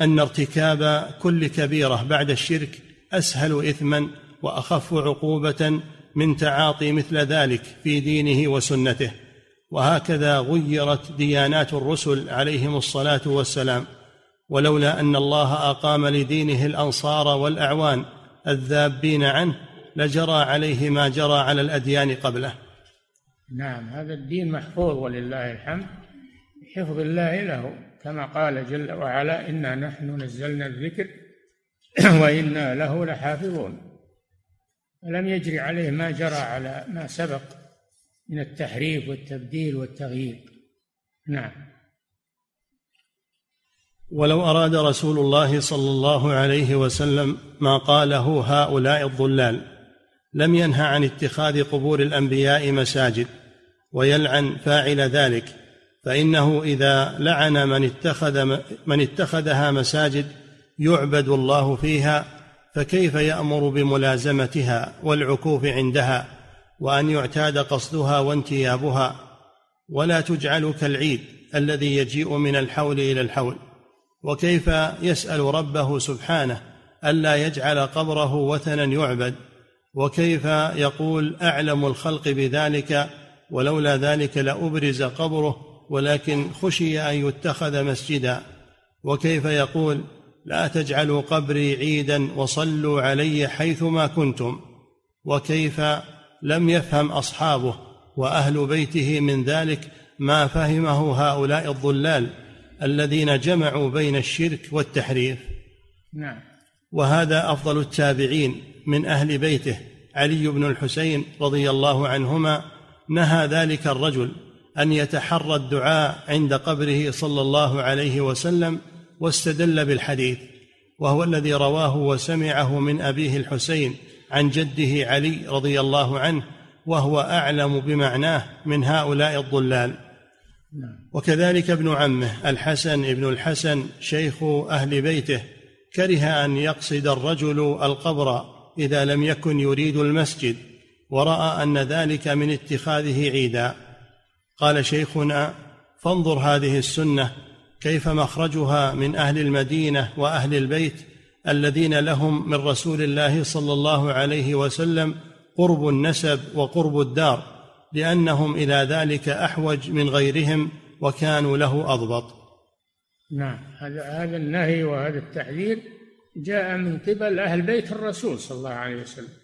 S3: أن ارتكاب كل كبيرة بعد الشرك أسهل إثما وأخف عقوبة من تعاطي مثل ذلك في دينه وسنته. وهكذا غيرت ديانات الرسل عليهم الصلاة والسلام، ولولا أن الله أقام لدينه الأنصار والأعوان الذابين عنه لجرى عليه ما جرى على الأديان قبله.
S4: نعم، هذا الدين محفوظ ولله الحمد بحفظ الله له، كما قال جل وعلا: إنا نحن نزلنا الذكر وإنا له لحافظون. ولم يجري عليه ما جرى على ما سبق من التحريف والتبديل والتغيير. نعم.
S3: ولو أراد رسول الله صلى الله عليه وسلم ما قاله هؤلاء الضلال لم ينهى عن اتخاذ قبور الأنبياء مساجد ويلعن فاعل ذلك، فإنه إذا لعن من اتخذها مساجد يعبد الله فيها، فكيف يأمر بملازمتها والعكوف عندها وأن يعتاد قصدها وانتيابها، ولا تجعل كالعيد الذي يجيء من الحول إلى الحول؟ وكيف يسأل ربه سبحانه ألا يجعل قبره وثنا يعبد؟ وكيف يقول أعلم الخلق بذلك ولولا ذلك لأبرز قبره ولكن خشي أن يتخذ مسجدا؟ وكيف يقول لا تجعلوا قبري عيدا وصلوا علي حيثما كنتم؟ وكيف لم يفهم أصحابه وأهل بيته من ذلك ما فهمه هؤلاء الضلال الذين جمعوا بين الشرك والتحريف؟
S4: نعم.
S3: وهذا أفضل التابعين من أهل بيته علي بن الحسين رضي الله عنهما نهى ذلك الرجل أن يتحرى الدعاء عند قبره صلى الله عليه وسلم، واستدل بالحديث، وهو الذي رواه وسمعه من أبيه الحسين عن جده علي رضي الله عنه، وهو أعلم بمعناه من هؤلاء الضلال. وكذلك ابن عمه الحسن ابن الحسن شيخ أهل بيته كره أن يقصد الرجل القبر إذا لم يكن يريد المسجد، ورأى أن ذلك من اتخاذه عيدا. قال شيخنا: فانظر هذه السنة كيف مخرجها من أهل المدينة وأهل البيت الذين لهم من رسول الله صلى الله عليه وسلم قرب النسب وقرب الدار، لأنهم إلى ذلك أحوج من غيرهم وكانوا له أضبط.
S4: نعم، هذا النهي وهذا التحذير جاء من قبل أهل بيت الرسول صلى الله عليه وسلم،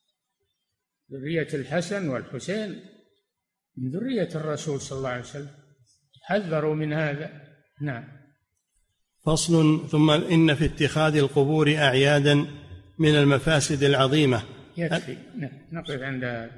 S4: ذرية الحسن والحسين من ذرية الرسول صلى الله عليه وسلم، حذروا من هذا. نعم.
S3: فصل. ثم إن في اتخاذ القبور أعيادا من المفاسد العظيمة.
S4: يكفي نقف عند هذا.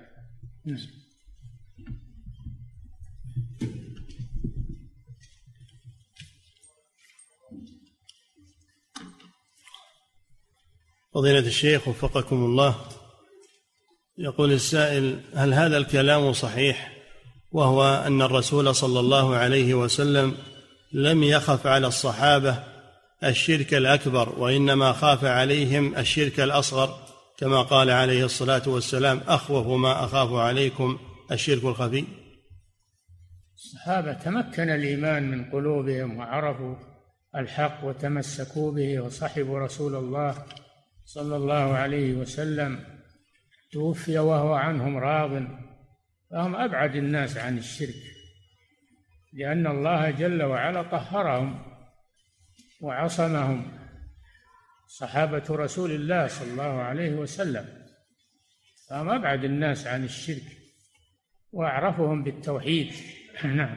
S3: فضيلة الشيخ وفقكم الله، يقول السائل: هل هذا الكلام صحيح، وهو أن الرسول صلى الله عليه وسلم لم يخف على الصحابة الشرك الأكبر وإنما خاف عليهم الشرك الأصغر، كما قال عليه الصلاة والسلام: أخوف ما أخاف عليكم الشرك الخفي؟
S4: الصحابة تمكن الإيمان من قلوبهم وعرفوا الحق وتمسكوا به وصحبوا رسول الله صلى الله عليه وسلم، توفي وهو عنهم راض، فهم أبعد الناس عن الشرك، لأن الله جل وعلا طهرهم وعصمهم، صحابة رسول الله صلى الله عليه وسلم، فهم أبعد الناس عن الشرك وأعرفهم بالتوحيد. نعم.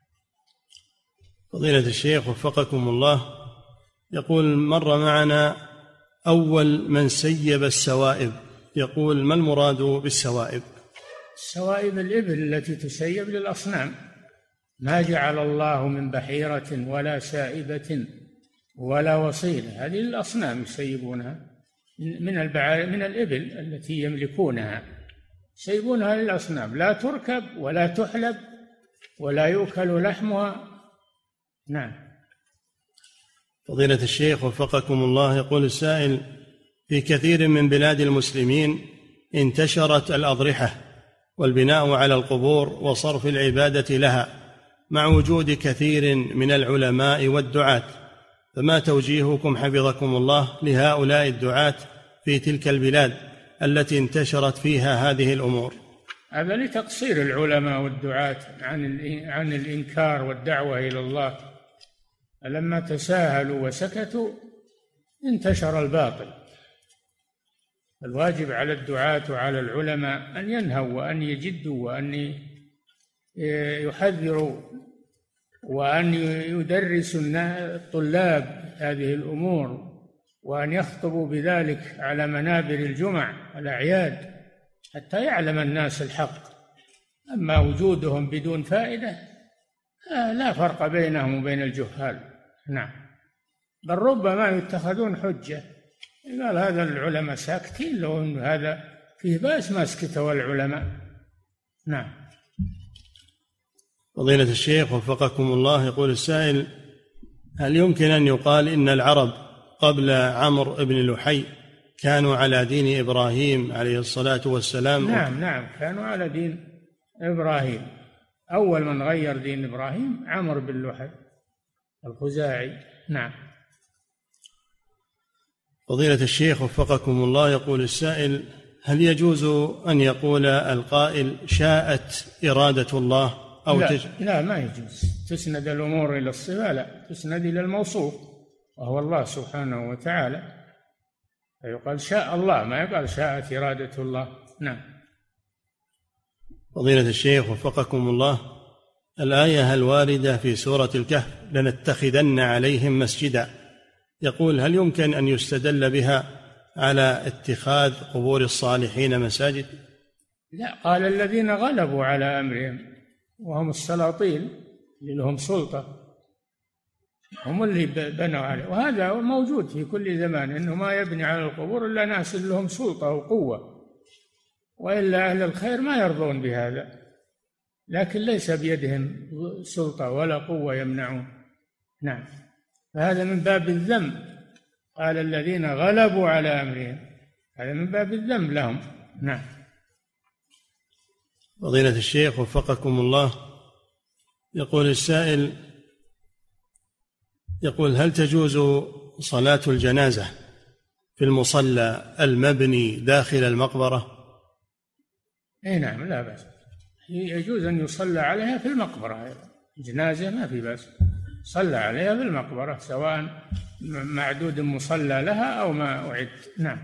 S3: فضيلة الشيخ وفقكم الله، يقول: مر معنا أول من سيب السوائب، يقول: ما المراد بالسوائب؟
S4: السوائب الإبل التي تسيب للأصنام، ما جعل الله من بحيرة ولا سائبة ولا وصيلة، هذه الأصنام يسيبونها من الإبل التي يملكونها، يسيبونها للأصنام، لا تركب ولا تحلب ولا يؤكل لحمها. نعم.
S3: فضيلة الشيخ وفقكم الله، يقول السائل: في كثير من بلاد المسلمين انتشرت الأضرحة والبناء على القبور وصرف العبادة لها، مع وجود كثير من العلماء والدعاة، فما توجيهكم حفظكم الله لهؤلاء الدعاة في تلك البلاد التي انتشرت فيها هذه الأمور؟
S4: هذا لتقصير العلماء والدعاة عن الإنكار والدعوة إلى الله، فلما تساهلوا وسكتوا انتشر الباطل. الواجب على الدعاة وعلى العلماء أن ينهوا وأن يجدوا وأن يحذروا وأن يدرسوا الطلاب هذه الأمور، وأن يخطبوا بذلك على منابر الجمع والأعياد حتى يعلم الناس الحق. أما وجودهم بدون فائدة لا فرق بينهم وبين الجهال. نعم، بل ربما يتخذون حجة. قال هذا العلماء ساكتين، لو أن هذا فيه بأس ما سكتوا العلماء. نعم.
S3: فضيلة الشيخ وفقكم الله، يقول السائل: هل يمكن أن يقال إن العرب قبل عمرو بن لحي كانوا على دين إبراهيم عليه الصلاة والسلام؟
S4: نعم كانوا على دين إبراهيم. أول من غير دين إبراهيم عمرو بن لحي الخزاعي. نعم.
S3: فضيلة الشيخ وفقكم الله، يقول السائل: هل يجوز أن يقول القائل شاءت إرادة الله أو
S4: لا ما يجوز تسند الأمور إلى الصفة، لا تسند إلى الموصوف وهو الله سبحانه وتعالى، فيقال شاء الله، ما يقال شاءت إرادة الله. نعم.
S3: فضيلة الشيخ وفقكم الله، الآية الواردة في سورة الكهف: لنتخذن عليهم مسجدا، يقول هل يمكن أن يستدل بها على اتخاذ قبور الصالحين مساجد؟
S4: لا، قال الذين غلبوا على أمرهم وهم السلاطين اللي لهم سلطة، هم اللي بنوا عليه، وهذا موجود في كل زمان، إنه ما يبني على القبور إلا ناس لهم سلطة وقوة، وإلا أهل الخير ما يرضون بهذا، لكن ليس بيدهم سلطة ولا قوة يمنعون. نعم، فهذا من باب الذم. قال الذين غلبوا على أمرهم، هذا من باب الذم لهم. نعم.
S3: فضيلة الشيخ وفقكم الله، يقول السائل: يقول هل تجوز صلاة الجنازة في المصلى المبني داخل المقبرة؟
S4: اي نعم، لا بأس، يجوز أن يصلى عليها في المقبرة، جنازة ما في بأس، صلى عليها في المقبرة سواء معدود مصلى لها أو ما أعد. نعم.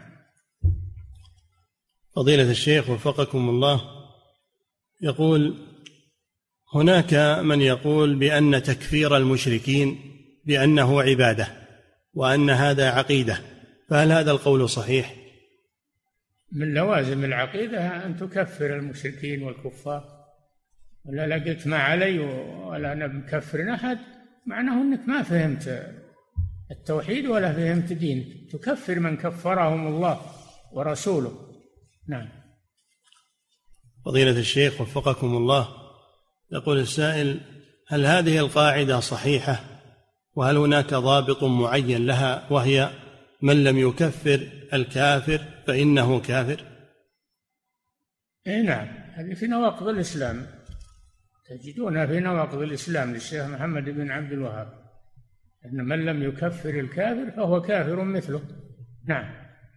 S3: فضيلة الشيخ وفقكم الله، يقول هناك من يقول بأن تكفير المشركين بأنه عبادة وأن هذا عقيدة، فهل هذا القول صحيح؟
S4: من لوازم العقيدة أن تكفر المشركين والكفار، ولا لا قلت ما علي ولا أنا مكفر أحد، معناه أنك ما فهمت التوحيد ولا فهمت دينك، تكفر من كفرهم الله ورسوله. نعم.
S3: فضيلة الشيخ وفقكم الله، يقول السائل: هل هذه القاعدة صحيحة؟ وهل هناك ضابط معين لها، وهي من لم يكفر الكافر فإنه كافر؟
S4: اي نعم، هذه في نواقض الإسلام، تجدونها في نواقض الإسلام للشيخ محمد بن عبد الوهاب، أن من لم يكفر الكافر فهو كافر مثله. نعم.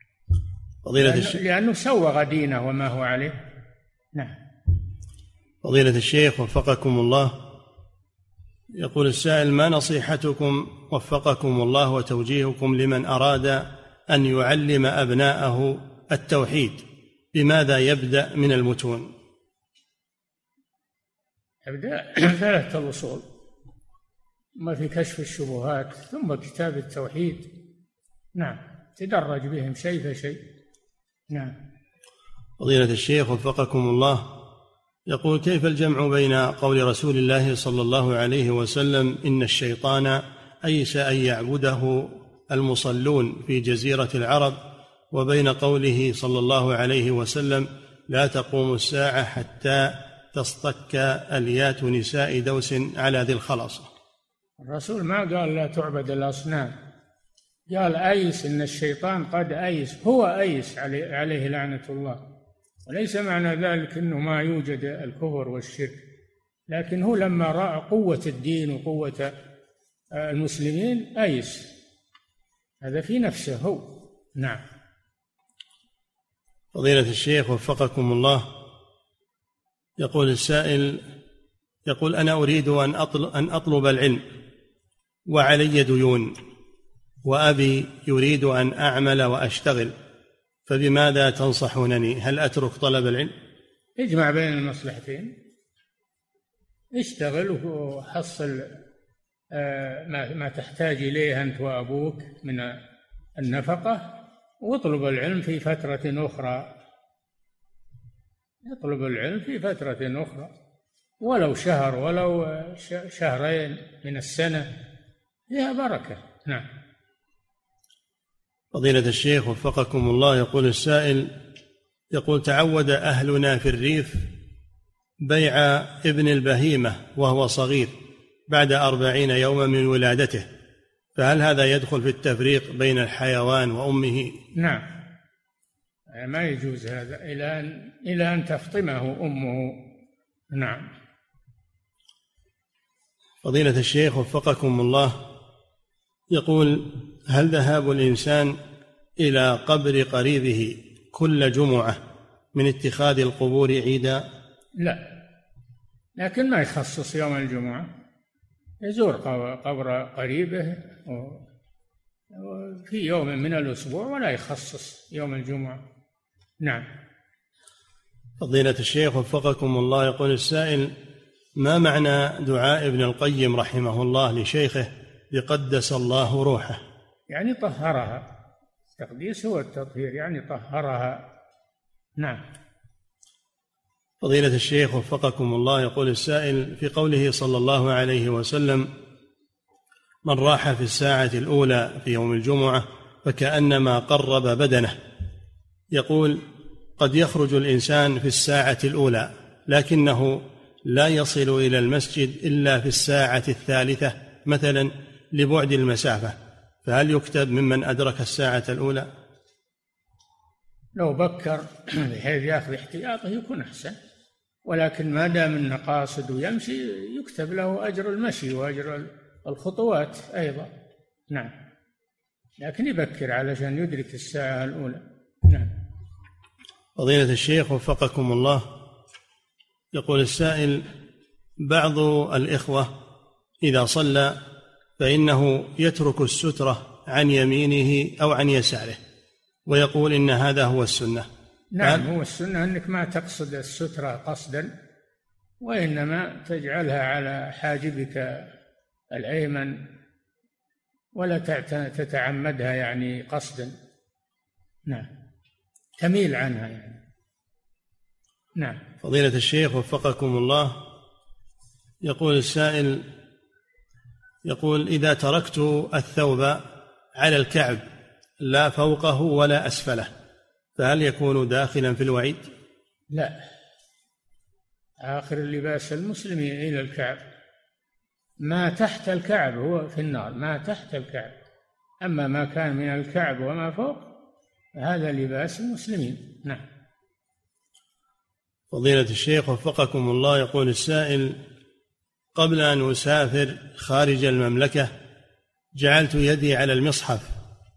S4: لأنه سوغ دينه وما هو عليه. نعم.
S3: فضيلة الشيخ وفقكم الله، يقول السائل: ما نصيحتكم وفقكم الله وتوجيهكم لمن أراد أن يعلم أبناءه التوحيد، بماذا يبدأ من المتون؟
S4: يبدأ ثلاثة الأصول، ثم في كشف الشبهات، ثم كتاب التوحيد. نعم، تدرج بهم شيء فشيء. نعم.
S3: فضيلة الشيخ وفقكم الله، يقول كيف الجمع بين قول رسول الله صلى الله عليه وسلم إن الشيطان أيس أن يعبده المصلون في جزيرة العرب، وبين قوله صلى الله عليه وسلم لا تقوم الساعة حتى تصطك أليات نساء دوس على ذي الخلصة؟
S4: الرسول ما قال لا تعبد الأصنام، قال أيس، إن الشيطان قد أيس، هو أيس عليه لعنة الله، وليس معنى ذلك أنه ما يوجد الكفر والشرك، لكن هو لما رأى قوة الدين وقوة المسلمين أيس هذا في نفسه هو. نعم.
S3: فضيلة الشيخ وفقكم الله، يقول السائل، يقول: أنا أريد أن أطلب العلم وعلي ديون، وأبي يريد أن أعمل وأشتغل، فبماذا تنصحونني؟ هل أترك طلب العلم؟
S4: اجمع بين المصلحتين، اشتغل وحصل ما تحتاج إليه أنت وأبوك من النفقة، واطلب العلم في فترة أخرى. اطلب العلم في فترة أخرى، ولو شهر ولو شهرين من السنة، فيها بركة. نعم.
S3: فضيلة الشيخ وفقكم الله، يقول السائل، يقول: تعود أهلنا في الريف بيع ابن البهيمة وهو صغير بعد 40 يوما من ولادته، فهل هذا يدخل في التفريق بين الحيوان وأمه؟
S4: نعم، ما يجوز هذا إلى أن تفطمه أمه. نعم.
S3: فضيلة الشيخ وفقكم الله، يقول: هل ذهاب الإنسان إلى قبر قريبه كل جمعة من اتخاذ القبور عيدا؟
S4: لا، لكن ما يخصص يوم الجمعة، يزور قبر قريبه في يوم من الأسبوع ولا يخصص يوم الجمعة. نعم.
S3: فضيلة الشيخ وفقكم الله، يقول السائل: ما معنى دعاء ابن القيم رحمه الله لشيخه بقدس الله روحه؟
S4: يعني طهرها. التقديس هو التطهير، يعني طهرها. نعم.
S3: فضيلة الشيخ وفقكم الله، يقول السائل: في قوله صلى الله عليه وسلم: من راح في الساعة الأولى في يوم الجمعة فكأنما قرب بدنه، يقول: قد يخرج الإنسان في الساعة الأولى لكنه لا يصل إلى المسجد إلا في الساعة الثالثة مثلا لبعد المسافة، فهل يكتب ممن أدرك الساعة الأولى؟
S4: لو بكر بحيث يأخذ احتياطه يكون أحسن، ولكن ما دام أنه قاصد ويمشي يكتب له أجر المشي وأجر الخطوات أيضا. نعم، لكن يبكر علشان يدرك الساعة الأولى. نعم.
S3: فضيلة الشيخ وفقكم الله، يقول السائل: بعض الإخوة إذا صلى فإنه يترك السترة عن يمينه أو عن يساره ويقول إن هذا هو السنة.
S4: نعم، هو السنة أنك ما تقصد السترة قصدا، وإنما تجعلها على حاجبك الأيمن ولا تتعمدها يعني قصدا. نعم، تميل عنها يعني. نعم.
S3: فضيلة الشيخ وفقكم الله، يقول السائل، يقول: إذا تركت الثوب على الكعب لا فوقه ولا أسفله فهل يكون داخلا في الوعيد؟
S4: لا، آخر اللباس المسلم إلى الكعب، ما تحت الكعب هو في النار، ما تحت الكعب، أما ما كان من الكعب وما فوق هذا لباس المسلمين. نعم.
S3: فضيلة الشيخ وفقكم الله، يقول السائل: قبل أن أسافر خارج المملكة جعلت يدي على المصحف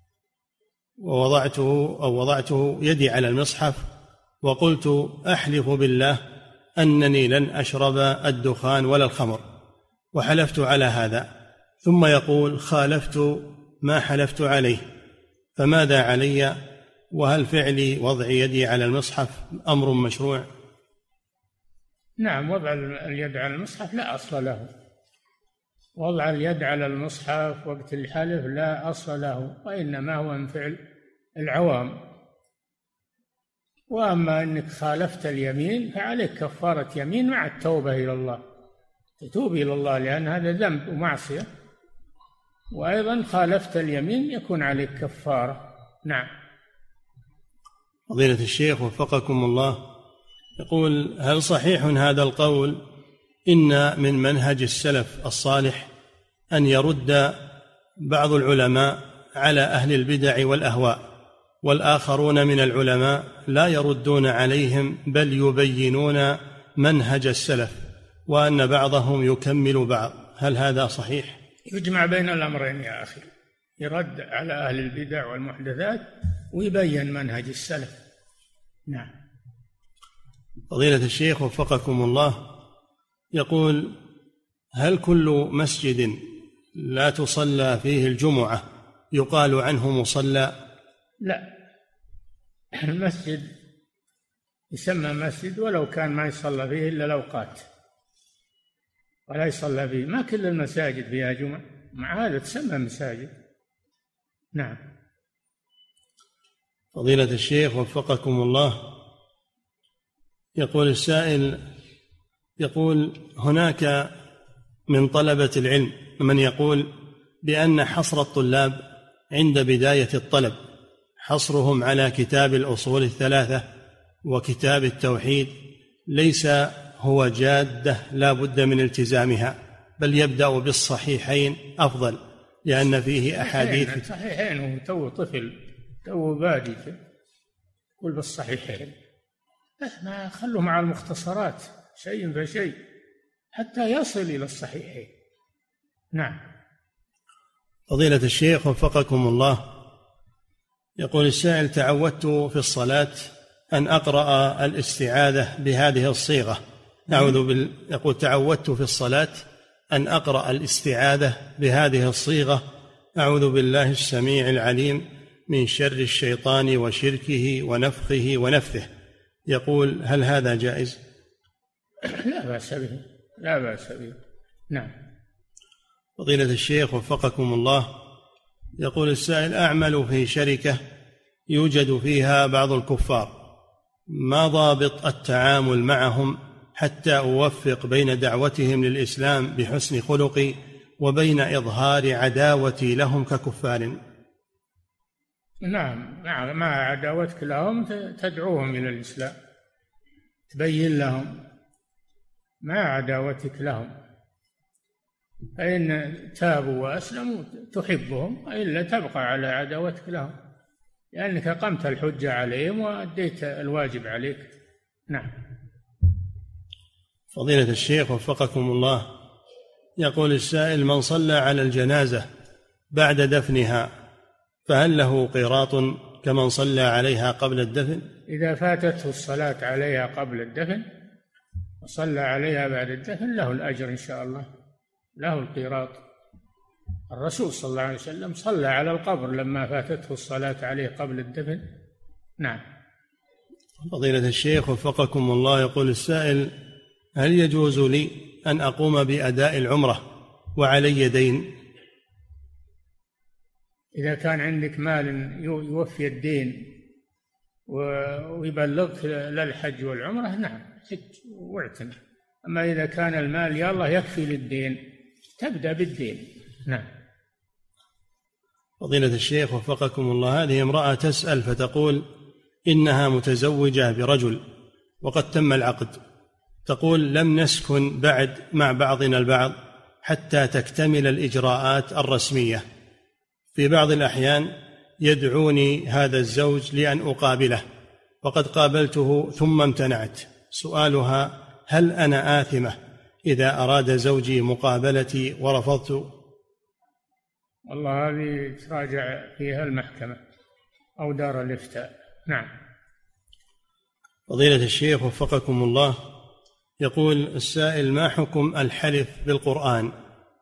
S3: ووضعته يدي على المصحف وقلت أحلف بالله أنني لن أشرب الدخان ولا الخمر، وحلفت على هذا، ثم يقول خالفت ما حلفت عليه، فماذا علي؟ وهل فعلي وضع يدي على المصحف أمر مشروع؟
S4: نعم، وضع اليد على المصحف لا أصل له، وضع اليد على المصحف وقت الحلف لا أصل له، وإنما هو من فعل العوام. وأما أنك خالفت اليمين فعليك كفارة يمين مع التوبة إلى الله، تتوب إلى الله لأن هذا ذنب ومعصية، وأيضا خالفت اليمين يكون عليك كفارة. نعم.
S3: فضيلة الشيخ وفقكم الله، يقول: هل صحيح هذا القول إن من منهج السلف الصالح أن يرد بعض العلماء على أهل البدع والأهواء، والآخرون من العلماء لا يردون عليهم بل يبينون منهج السلف، وأن بعضهم يكمل بعض، هل هذا صحيح؟
S4: يجمع بين الأمرين يا أخي، يرد على أهل البدع والمحدثات ويبين منهج السلف. نعم.
S3: فضيلة الشيخ وفقكم الله، يقول: هل كل مسجد لا تصلى فيه الجمعة يقال عنه مصلى؟
S4: لا، المسجد يسمى مسجد ولو كان ما يصلى فيه إلا الأوقات، ولا يصلى فيه. ما كل المساجد فيها جمعة، مع هذا تسمى مساجد. نعم.
S3: فضيلة الشيخ وفقكم الله، يقول السائل: يقول هناك من طلبة العلم من يقول بأن حصر الطلاب عند بداية الطلب حصرهم على كتاب الأصول الثلاثة وكتاب التوحيد ليس هو جادة لا بد من التزامها، بل يبدأ بالصحيحين أفضل لأن فيه أحاديث.
S4: صحيحين، هو تو طفل تو بادي، قل بالصحيحين، ما خلوا مع المختصرات شيء فشيء حتى يصل إلى الصحيحين. نعم.
S3: فضيلة الشيخ وفقكم الله، يقول السائل: تعودت في الصلاة أن أقرأ الاستعاذة بهذه الصيغة. يقول: تعودت في الصلاة أن أقرأ الاستعاذة بهذه الصيغة: أعوذ بالله السميع العليم من شر الشيطان وشركه ونفخه ونفثه. يقول: هل هذا جائز؟
S4: لا بأس به، لا بأس به. نعم.
S3: فضيلة الشيخ وفقكم الله، يقول السائل: أعمل في شركة يوجد فيها بعض الكفار، ما ضابط التعامل معهم حتى أوفق بين دعوتهم للإسلام بحسن خلقي وبين إظهار عداوتي لهم ككفار؟
S4: نعم، مع عداوتك لهم تدعوهم إلى الإسلام، تبين لهم مع عداوتك لهم، فإن تابوا وأسلموا تحبهم، وإلا تبقى على عداوتك لهم لأنك أقمت الحجة عليهم وأديت الواجب عليك. نعم.
S3: فضيلة الشيخ وفقكم الله، يقول السائل: من صلى على الجنازة بعد دفنها فهل له قيراط كمن صلى عليها قبل الدفن؟
S4: إذا فاتته الصلاة عليها قبل الدفن وصلى عليها بعد الدفن له الأجر إن شاء الله، له القيراط. الرسول صلى الله عليه وسلم صلى على القبر لما فاتته الصلاة عليه قبل الدفن. نعم.
S3: فضيلة الشيخ وفقكم الله، يقول السائل: هل يجوز لي أن أقوم بأداء العمرة وعلي دين؟
S4: إذا كان عندك مال يوفي الدين ويبلغك للحج والعمرة، نعم حج واعتمر. أما إذا كان المال يا الله يكفي للدين تبدأ بالدين. نعم.
S3: فضيلة الشيخ وفقكم الله، هذه امرأة تسأل فتقول إنها متزوجة برجل وقد تم العقد، تقول: لم نسكن بعد مع بعضنا البعض حتى تكتمل الإجراءات الرسمية. في بعض الأحيان يدعوني هذا الزوج لأن أقابله وقد قابلته ثم امتنعت. سؤالها: هل أنا آثمة إذا أراد زوجي مقابلتي ورفضت؟
S4: والله هذه تراجع فيها المحكمة أو دار الإفتاء. نعم.
S3: فضيلة الشيخ وفقكم الله، يقول السائل: ما حكم الحلف بالقرآن؟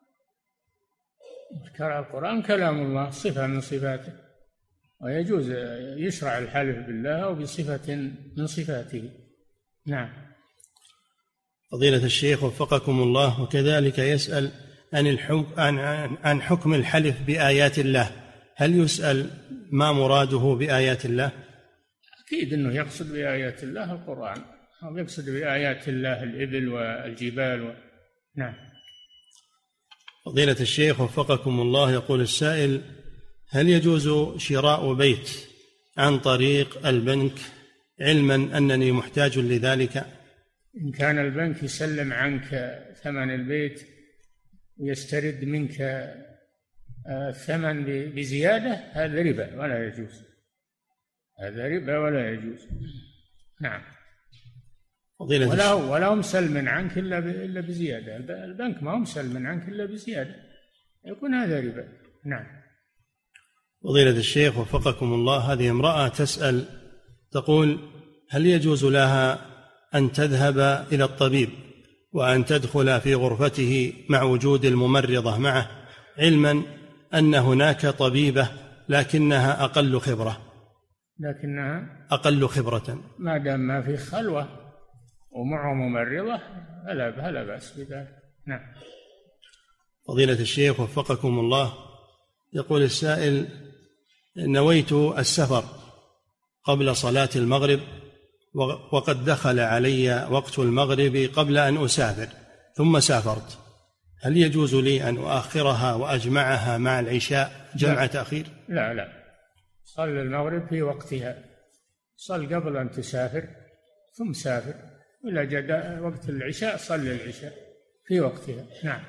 S4: القرآن كلام الله، صفة من صفاته، ويجوز يشرع الحلف بالله أو بصفة من صفاته. نعم.
S3: فضيلة الشيخ وفقكم الله، وكذلك يسأل عن حكم الحلف بآيات الله، هل يسأل ما مراده بآيات الله؟
S4: أكيد أنه يقصد بآيات الله القرآن، أو يقصد بآيات الله الإبل والجبال نعم.
S3: فضيلة الشيخ وفقكم الله، يقول السائل: هل يجوز شراء بيت عن طريق البنك علما أنني محتاج لذلك؟
S4: إن كان البنك يسلم عنك ثمن البيت ويسترد منك الثمن بزيادة، هذا ربا ولا يجوز، هذا ربا ولا يجوز. نعم. ولا هم سلم عنك إلا بزيادة، البنك ما هم سلم عنك إلا بزيادة، يكون هذا ربا. نعم.
S3: فضيلة الشيخ وفقكم الله، هذه امرأة تسأل تقول: هل يجوز لها أن تذهب إلى الطبيب وأن تدخل في غرفته مع وجود الممرضة معه، علما أن هناك طبيبة لكنها أقل خبرة
S4: ما دام ما في خلوة ومعه ممرضة فلا بأس بذلك. نعم.
S3: فضيلة الشيخ وفقكم الله، يقول السائل: نويت السفر قبل صلاة المغرب وقد دخل علي وقت المغرب قبل أن أسافر ثم سافرت، هل يجوز لي أن أؤخرها وأجمعها مع العشاء جمع تأخير؟
S4: لا، صل المغرب في وقتها، صل قبل أن تسافر ثم سافر، إذا جاء وقت العشاء صل العشاء في وقتها. نعم.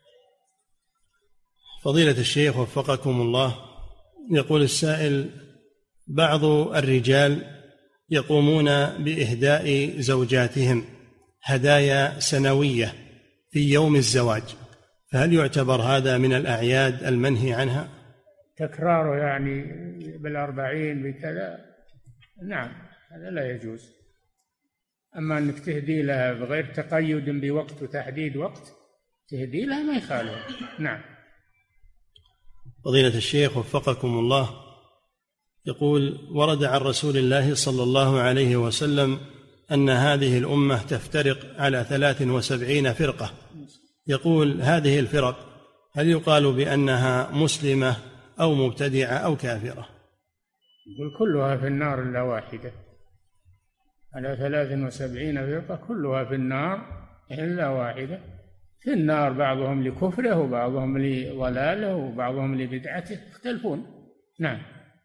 S3: فضيلة الشيخ وفقكم الله، يقول السائل: بعض الرجال يقومون بإهداء زوجاتهم هدايا سنوية في يوم الزواج، فهل يعتبر هذا من الأعياد المنهي عنها؟
S4: تكراره يعني بالأربعين بكذا، نعم، هذا لا يجوز. أما أنك تهدي لها بغير تقيد بوقت وتحديد وقت، تهدي لها ما يخالف. نعم.
S3: فضيلة الشيخ وفقكم الله، يقول: ورد عن رسول الله صلى الله عليه وسلم أن هذه الأمة تفترق على 73 فرقة، يقول: هذه الفرق هل يقال بأنها مسلمة أو مبتدعة أو كافرة؟
S4: يقول كلها في النار إلا واحدة، على 73 فرقة كلها في النار إلا واحدة. في النار بعضهم لكفره وبعضهم لضلاله وبعضهم لبدعته، يختلفون. نعم.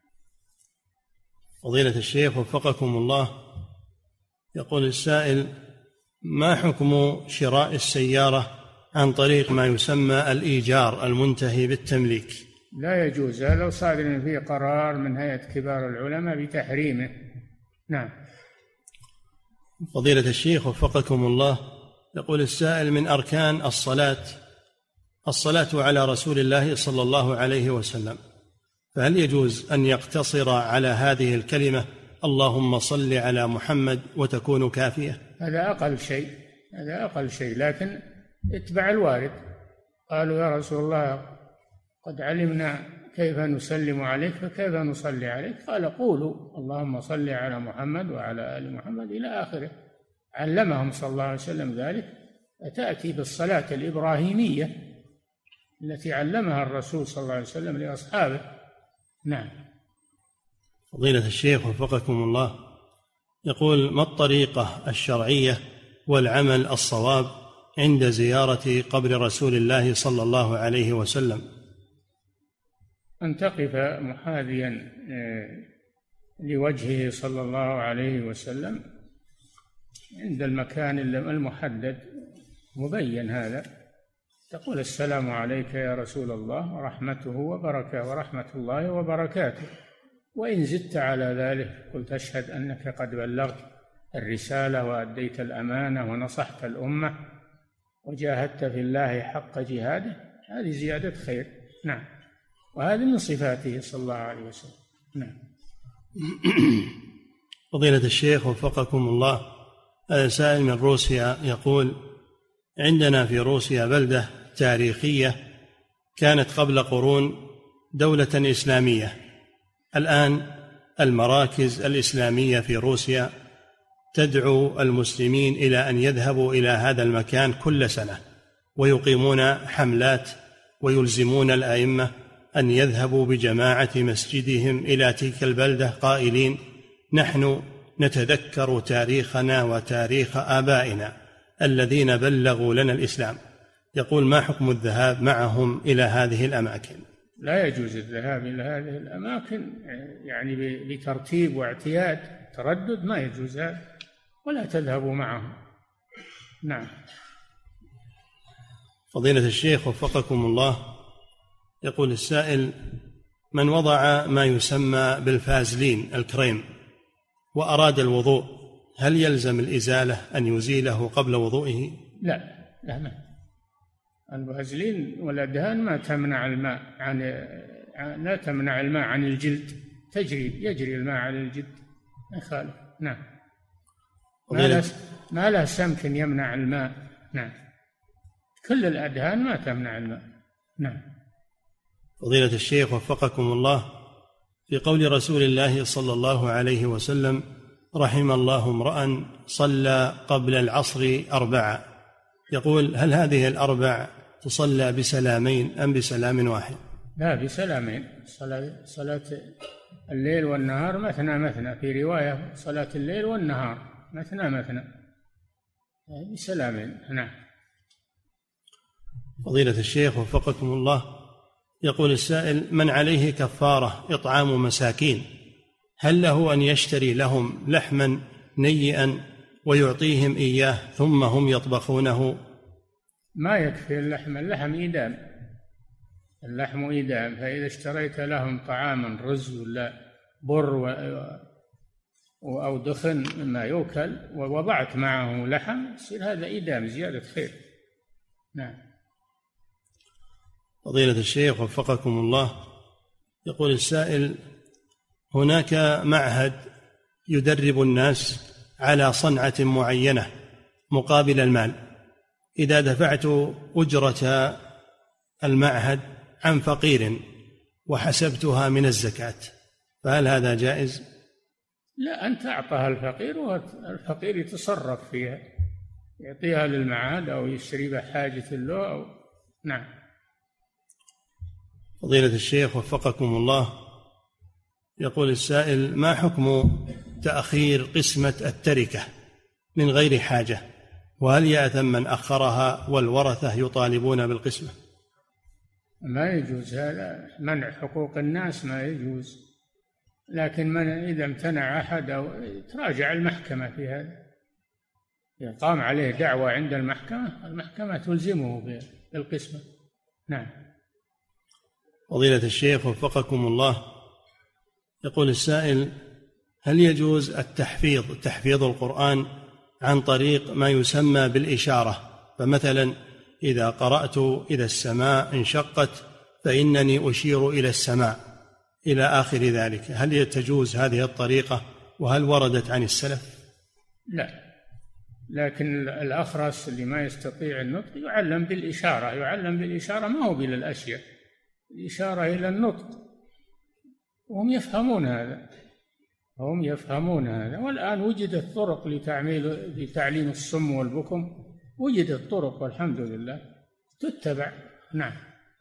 S3: فضيلة الشيخ وفقكم الله، يقول السائل: ما حكم شراء السيارة عن طريق ما يسمى الإيجار المنتهي بالتمليك؟
S4: لا يجوز، لو صادر فيه قرار من هيئة كبار العلماء بتحريمه. نعم.
S3: فضيلة الشيخ وفقكم الله، يقول السائل: من أركان الصلاة على رسول الله صلى الله عليه وسلم، فهل يجوز أن يقتصر على هذه الكلمة اللهم صل على محمد وتكون كافية؟
S4: هذا أقل شيء، لكن اتبع الوارد. قالوا: يا رسول الله قد علمنا كيف نسلم عليك فكيف نصلي عليك؟ قال: قولوا اللهم صل على محمد وعلى آل محمد إلى آخره. علمهم صلى الله عليه وسلم ذلك، فتأتي بالصلاة الإبراهيمية التي علمها الرسول صلى الله عليه وسلم لأصحابه. نعم.
S3: فضيلة الشيخ وفقكم الله، يقول: ما الطريقة الشرعية والعمل الصواب عند زيارة قبر رسول الله صلى الله عليه وسلم؟
S4: أن تقف محاذيا لوجهه صلى الله عليه وسلم عند المكان المحدد مبين هذا، تقول: السلام عليك يا رسول الله ورحمته ورحمة الله وبركاته. وإن زدت على ذلك قلت: أشهد أنك قد بلغت الرسالة وأديت الأمانة ونصحت الأمة وجاهدت في الله حق جهاده، هذه زيادة خير. نعم. وهذه من صفاته صلى الله عليه وسلم. نعم.
S3: فضيلة الشيخ وفقكم الله، سائل من روسيا يقول: عندنا في روسيا بلدة تاريخية كانت قبل قرون دولة إسلامية، الآن المراكز الإسلامية في روسيا تدعو المسلمين إلى أن يذهبوا إلى هذا المكان كل سنة ويقيمون حملات ويلزمون الأئمة أن يذهبوا بجماعة مسجدهم إلى تلك البلدة قائلين: نحن نتذكر تاريخنا وتاريخ آبائنا الذين بلغوا لنا الإسلام. يقول: ما حكم الذهاب معهم إلى هذه الأماكن؟
S4: لا يجوز الذهاب إلى هذه الأماكن يعني بترتيب واعتياد، تردد ما يجوز هذا، ولا تذهبوا معهم. نعم.
S3: فضيلة الشيخ وفقكم الله، يقول السائل: من وضع ما يسمى بالفازلين الكريم وأراد الوضوء، هل يلزم الإزالة أن يزيله قبل وضوئه؟
S4: لا، الفازلين والأدهان ما تمنع الماء لا تمنع الماء عن الجلد، يجري الماء على الجلد ما يخالف. نعم. ما له سمك يمنع الماء. نعم. كل الأدهان ما تمنع الماء. نعم.
S3: فضيلة الشيخ وفقكم الله، في قول رسول الله صلى الله عليه وسلم: رحم الله امرأ صلى قبل العصر 4، يقول: هل هذه ال4 تصلى بسلامين أم بسلام واحد؟
S4: لا، بسلامين. صلاة الليل والنهار مثنى مثنى، في رواية صلاة الليل والنهار مثنى مثنى، بسلامين. نعم.
S3: فضيلة الشيخ وفقكم الله، يقول السائل: من عليه كفارة إطعام مساكين، هل له أن يشتري لهم لحما نيئا ويعطيهم إياه ثم هم يطبخونه؟
S4: ما يكفي اللحم إيدام، اللحم إيدام، فإذا اشتريت لهم طعاما رز ولا بر أو دخن مما يؤكل ووضعت معه لحم، يصير هذا إيدام، زيادة خير. نعم.
S3: فضيلة الشيخ وفقكم الله، يقول السائل: هناك معهد يدرب الناس على صنعة معينة مقابل المال، إذا دفعت أجرة المعهد عن فقير وحسبتها من الزكاة، فهل هذا جائز؟
S4: لا، أنت أعطاها الفقير والفقير يتصرف فيها، يعطيها للمعهد أو يشتري بها حاجة له أو... نعم.
S3: فضيلة الشيخ وفقكم الله، يقول السائل: ما حكم تأخير قسمة التركة من غير حاجة، وهل يأثم من أخرها والورثة يطالبون بالقسمة؟
S4: ما يجوز هذا، منع حقوق الناس ما يجوز، لكن من إذا امتنع أحد أو تراجع المحكمة في هذا، إذا قام عليه دعوة عند المحكمة تلزمه بالقسمة. نعم.
S3: فضيلة الشيخ وفقكم الله، يقول السائل: هل يجوز تحفيظ القرآن عن طريق ما يسمى بالإشارة؟ فمثلا إذا قرأت إذا السماء انشقت فإنني أشير إلى السماء إلى آخر ذلك، هل تجوز هذه الطريقة وهل وردت عن السلف؟
S4: لا، لكن الأخرس اللي ما يستطيع النطق يعلم بالإشارة، ما هو بالأشياء، الإشارة إلى النطق، وهم يفهمون هذا. والآن وجدت طرق لتعليم الصم والبكم، وجدت طرق والحمد لله تتبع. نعم.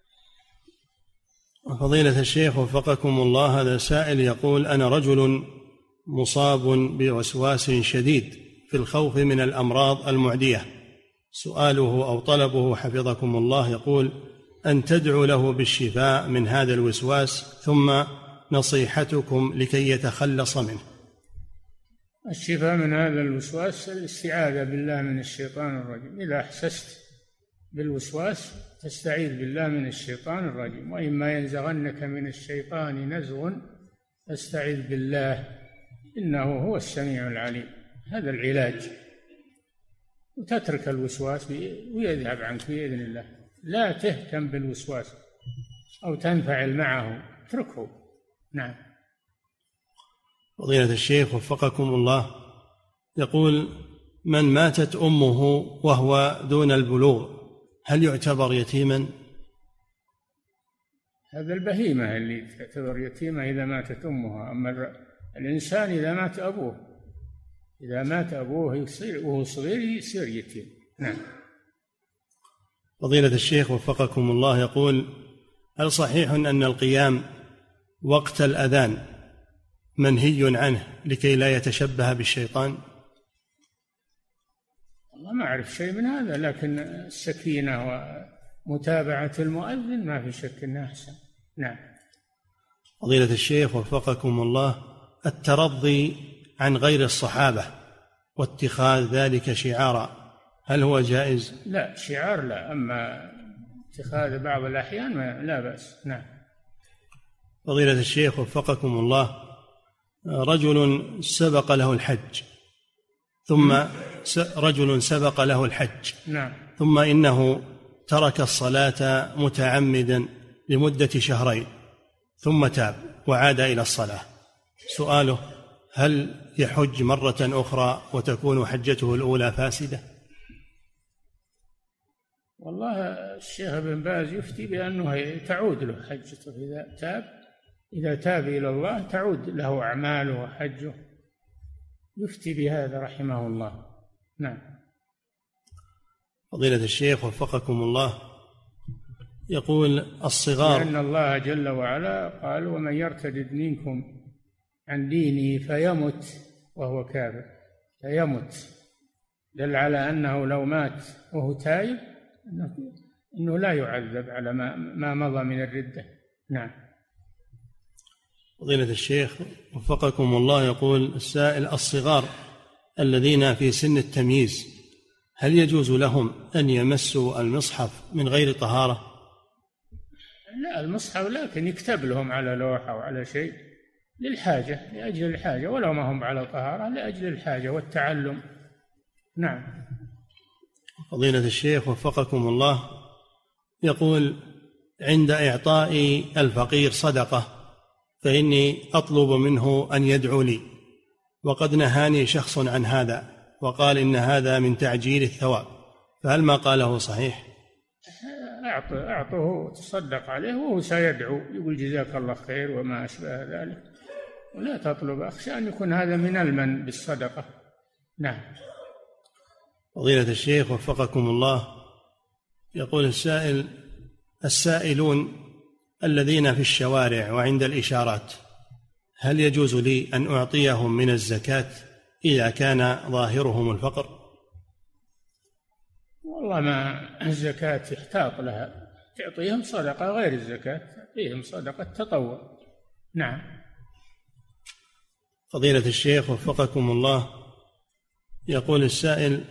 S3: فضيلة الشيخ وفقكم الله، هذا سائل يقول: أنا رجل مصاب بوسواس شديد في الخوف من الأمراض المعدية، سؤاله أو طلبه حفظكم الله يقول: أن تدعو له بالشفاء من هذا الوسواس، ثم نصيحتكم لكي يتخلص منه.
S4: الشفاء من هذا الوسواس الاستعاذة بالله من الشيطان الرجيم، إذا أحسست بالوسواس تستعيذ بالله من الشيطان الرجيم، وإما ينزغنك من الشيطان نزغ فاستعذ بالله إنه هو السميع العليم. هذا العلاج، وتترك الوسواس ويذهب عنك بإذن الله. لا تهتم بالوسواس أو تنفعل معه، اتركه. نعم.
S3: فضيلة الشيخ وفقكم الله، يقول: من ماتت أمه وهو دون البلوغ هل يعتبر يتيما؟
S4: هذا البهيمة اللي تعتبر يتيمة إذا ماتت أمها، أما الإنسان إذا مات أبوه وهو صغير يصير يتيم. نعم.
S3: فضيلة الشيخ وفقكم الله، يقول: هل صحيح أن القيام وقت الأذان منهي عنه لكي لا يتشبه بالشيطان؟
S4: والله ما أعرف شيء من هذا، لكن السكينة ومتابعة المؤذن ما في شك أنها أحسن. نعم.
S3: فضيلة الشيخ وفقكم الله، الترضي عن غير الصحابة واتخاذ ذلك شعارا، هل هو جائز؟
S4: لا، شعار لا، أما اتخاذ بعض الأحيان لا بأس. نعم.
S3: فضيلة الشيخ وفقكم الله، رجل سبق له الحج
S4: نعم.
S3: ثم إنه ترك الصلاة متعمدا لمدة 2 شهر، ثم تاب وعاد إلى الصلاة، سؤاله: هل يحج مرة أخرى وتكون حجته الأولى فاسدة؟
S4: والله الشيخ ابن باز يفتي بأنه تعود له حجته إذا تاب إلى الله تعود له أعماله وحجه، يفتي بهذا رحمه الله. نعم.
S3: فضيلة الشيخ وفقكم الله، يقول: الصغار،
S4: لأن الله جل وعلا قال: ومن يرتد منكم عن دينه فيمت وهو كافر، فيمت، دل على أنه لو مات وهو تائب أنه لا يعذب على ما مضى من الردة. نعم.
S3: فضيلة الشيخ وفقكم الله، يقول السائل: الصغار الذين في سن التمييز هل يجوز لهم أن يمسوا المصحف من غير طهارة؟
S4: لا، المصحف لكن يكتب لهم على لوحة أو على شيء للحاجة، لأجل الحاجة، ولو ما هم على طهارة لأجل الحاجة والتعلم. نعم.
S3: فضيلة الشيخ وفقكم الله، يقول: عند إعطاء الفقير صدقة فإني أطلب منه أن يدعو لي، وقد نهاني شخص عن هذا وقال إن هذا من تعجيل الثواب، فهل ما قاله صحيح؟
S4: أعطه تصدق عليه وهو سيدعو، يقول جزاك الله خير وما أشبه ذلك، ولا تطلب، أخشى أن يكون هذا من المن بالصدقة. نعم.
S3: فضيلة الشيخ وفقكم الله، يقول السائلون الذين في الشوارع وعند الإشارات هل يجوز لي أن أعطيهم من الزكاة إذا كان ظاهرهم الفقر؟
S4: والله ما الزكاة يحتاط لها، تعطيهم صدقة غير الزكاة، تعطيهم صدقة تطوع. نعم.
S3: فضيلة الشيخ وفقكم الله، يقول السائل: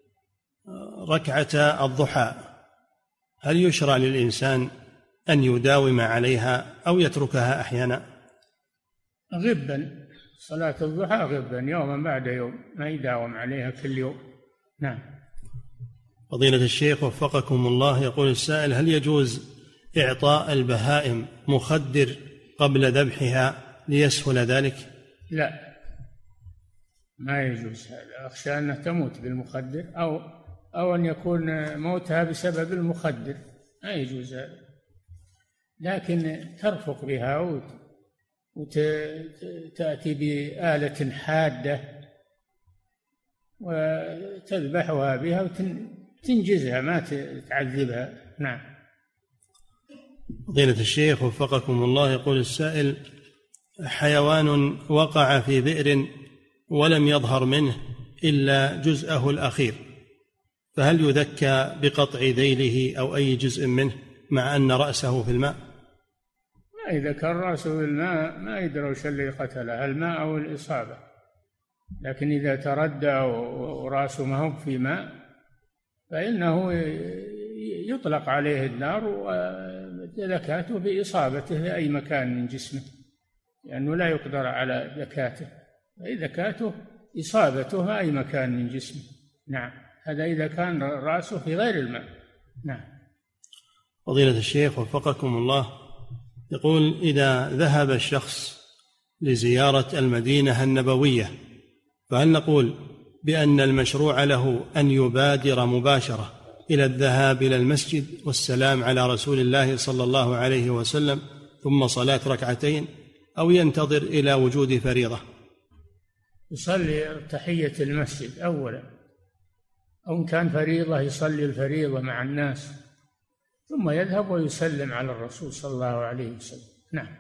S3: ركعة الضحى هل يشرع للإنسان أن يداوم عليها أو يتركها أحيانا؟
S4: غبا، صلاة الضحى غبا، يوما بعد يوم، ما يداوم عليها كل يوم. نعم.
S3: فضيلة الشيخ وفقكم الله، يقول السائل: هل يجوز إعطاء البهائم مخدر قبل ذبحها ليسهل ذلك؟
S4: لا، ما يجوز هذا، أخشى أنها تموت بالمخدر أو أن يكون موتها بسبب المخدر، ما يجوز هذا، لكن ترفق بها وتأتي بآلة حادة وتذبحها بها وتنجزها، ما تعذبها. نعم.
S3: فضيلة الشيخ وفقكم الله، يقول السائل: حيوان وقع في بئر ولم يظهر منه إلا جزءه الأخير، فهل يذكى بقطع ذيله أو أي جزء منه مع أن رأسه في الماء؟
S4: ما إذا كان رأسه في الماء ما يدري وش اللي قتله، الماء أو الإصابة، لكن إذا تردى ورأسه ما هو في ماء فإنه يطلق عليه النار وذكاته بإصابته في أي مكان من جسمه، لأنه لا يقدر على ذكاته، ذكاته إصابته في أي مكان من جسمه. نعم. هذا إذا كان رأسه في غير الماء. نعم.
S3: فضيلة الشيخ وفقكم الله، يقول: إذا ذهب الشخص لزيارة المدينة النبوية فهل نقول بأن المشروع له أن يبادر مباشرة إلى الذهاب إلى المسجد والسلام على رسول الله صلى الله عليه وسلم ثم صلاة ركعتين، أو ينتظر إلى وجود فريضة؟
S4: يصلي تحية المسجد أولا، أو إن كان فريضة يصلي الفريضة مع الناس ثم يذهب ويسلم على الرسول صلى الله عليه وسلم. نعم.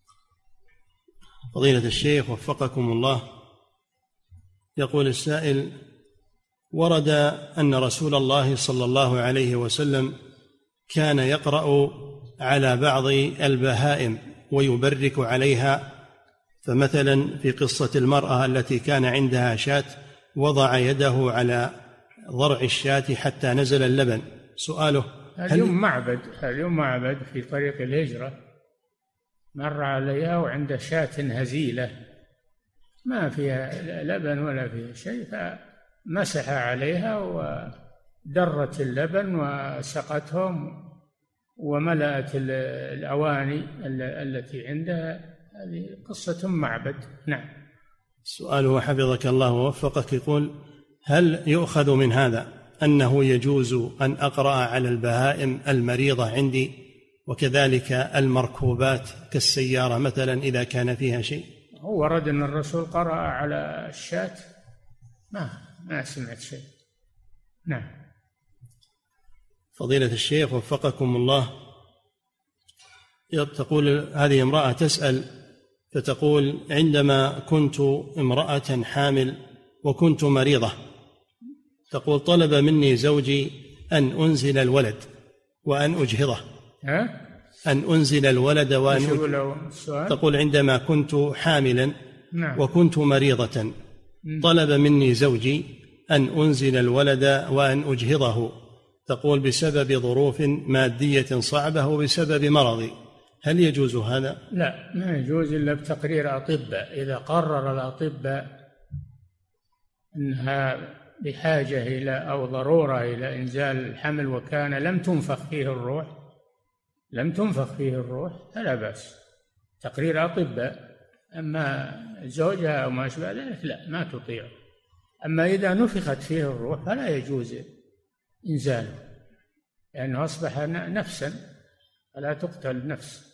S3: فضيلة الشيخ وفقكم الله، يقول السائل: ورد أن رسول الله صلى الله عليه وسلم كان يقرأ على بعض البهائم ويبرك عليها، فمثلا في قصة المرأة التي كان عندها شاة وضع يده على ضرع الشاة حتى نزل اللبن. سؤاله:
S4: اليوم معبد في طريق الهجرة مر عليها وعنده شاة هزيلة ما فيها لبن ولا فيها شيء، فمسح عليها ودرت اللبن وسقتهم وملأت الأواني التي عندها، هذه قصة معبد. نعم.
S3: سؤاله حفظك الله ووفقك يقول: هل يؤخذ من هذا أنه يجوز أن أقرأ على البهائم المريضة عندي وكذلك المركوبات كالسيارة مثلا إذا كان فيها شيء؟
S4: هو ورد أن الرسول قرأ على الشاة، ما سمعت شيء. نعم.
S3: فضيلة الشيخ وفقكم الله، تقول هذه امرأة تسأل فتقول: عندما كنت امرأة حامل وكنت مريضة، تقول طلب مني زوجي أن أنزل الولد وأن أجهضه. أن أنزل الولد وأن تقول عندما كنت حاملا وكنت مريضة طلب مني زوجي أن أنزل الولد وأن أجهضه، تقول بسبب ظروف مادية صعبة وبسبب مرضي، هل يجوز هذا؟
S4: لا، ما يجوز إلا بتقرير أطباء. إذا قرر الأطباء أنها بحاجة إلى أو ضرورة إلى إنزال الحمل وكان لم تنفخ فيه الروح فلا بأس، تقرير أطباء. أما زوجها أو ما أشبه ذلك لا، ما تطيع. أما إذا نفخت فيه الروح فلا يجوز إنزاله، لأنه أصبح نفسا فلا تقتل نفس.